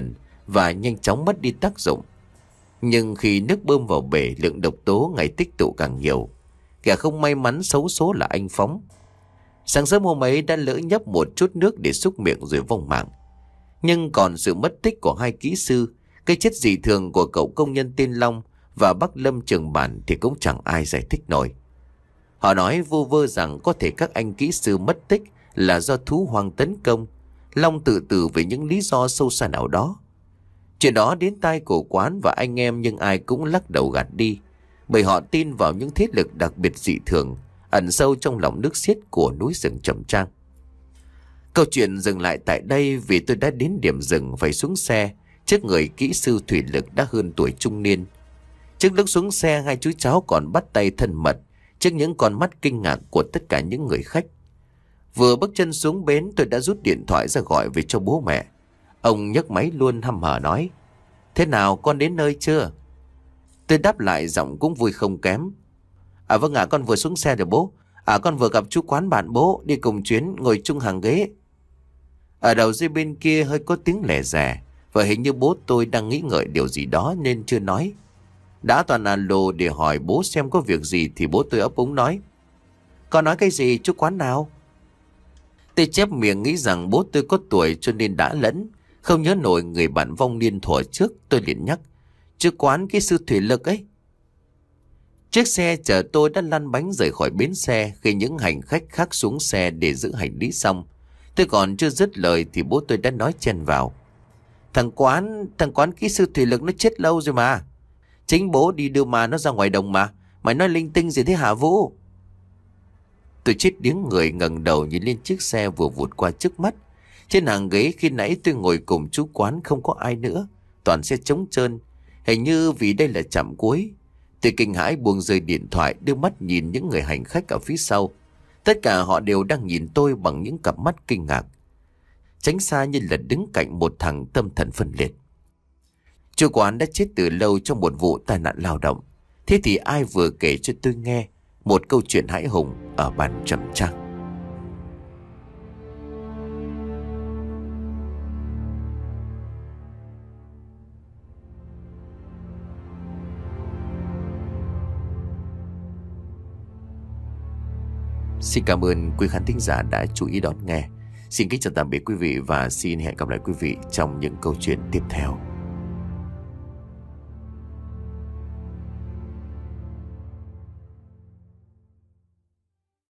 và nhanh chóng mất đi tác dụng. Nhưng khi nước bơm vào bể, lượng độc tố ngày tích tụ càng nhiều. Kẻ không may mắn xấu số là anh Phóng. Sáng sớm hôm ấy đã lỡ nhấp một chút nước để xúc miệng rồi vong mạng. Nhưng còn sự mất tích của hai kỹ sư, cái chết dị thường của cậu công nhân tên Long và bác Lâm trường bản thì cũng chẳng ai giải thích nổi. Họ nói vu vơ rằng có thể các anh kỹ sư mất tích là do thú hoang tấn công, Long tự tử vì những lý do sâu xa nào đó. Chuyện đó đến tai của Quán và anh em, nhưng ai cũng lắc đầu gạt đi, bởi họ tin vào những thế lực đặc biệt dị thường ẩn sâu trong lòng nước xiết của núi rừng Trầm Trang. Câu chuyện dừng lại tại đây vì tôi đã đến điểm dừng phải xuống xe trước người kỹ sư thủy lực đã hơn tuổi trung niên. Trước lúc xuống xe, hai chú cháu còn bắt tay thân mật trước những con mắt kinh ngạc của tất cả những người khách. Vừa bước chân xuống bến, tôi đã rút điện thoại ra gọi về cho bố mẹ. Ông nhấc máy luôn hăm hở nói: "Thế nào, con đến nơi chưa?" Tôi đáp lại giọng cũng vui không kém: "À vâng ạ, con vừa xuống xe rồi bố. À con vừa gặp chú Quán bạn bố, đi cùng chuyến, ngồi chung hàng ghế." Ở đầu dây bên kia hơi có tiếng lẻ rẻ, và hình như bố tôi đang nghĩ ngợi điều gì đó nên chưa nói. Đã toàn alo để hỏi bố xem có việc gì thì bố tôi ấp úng nói: "Con nói cái gì, chú Quán nào?" Tôi chép miệng nghĩ rằng bố tôi có tuổi cho nên đã lẫn, không nhớ nổi người bạn vong niên thuở trước. Tôi liền nhắc: "Chú Quán kỹ sư thủy lực ấy." Chiếc xe chở tôi đã lăn bánh rời khỏi bến xe. Khi những hành khách khác xuống xe để giữ hành lý xong, tôi còn chưa dứt lời thì bố tôi đã nói chen vào: Thằng Quán, thằng Quán kỹ sư thủy lực nó chết lâu rồi mà. Chính bố đi đưa mà nó ra ngoài đồng mà. Mày nói linh tinh gì thế hả Vũ?" Tôi chết điếng người, ngẩng đầu nhìn lên chiếc xe vừa vụt qua trước mắt. Trên hàng ghế khi nãy tôi ngồi cùng chú Quán không có ai nữa, toàn xe trống trơn. Hình như vì đây là trạm cuối. Tôi kinh hãi buông rơi điện thoại, đưa mắt nhìn những người hành khách ở phía sau. Tất cả họ đều đang nhìn tôi bằng những cặp mắt kinh ngạc. Tránh xa như là đứng cạnh một thằng tâm thần phân liệt. Chú Quán đã chết từ lâu trong một vụ tai nạn lao động. Thế thì ai vừa kể cho tôi nghe một câu chuyện hãi hùng ở bản Trầm Trang. Xin cảm ơn quý khán thính giả đã chú ý đón nghe. Xin kính chào tạm biệt quý vị và xin hẹn gặp lại quý vị trong những câu chuyện tiếp theo.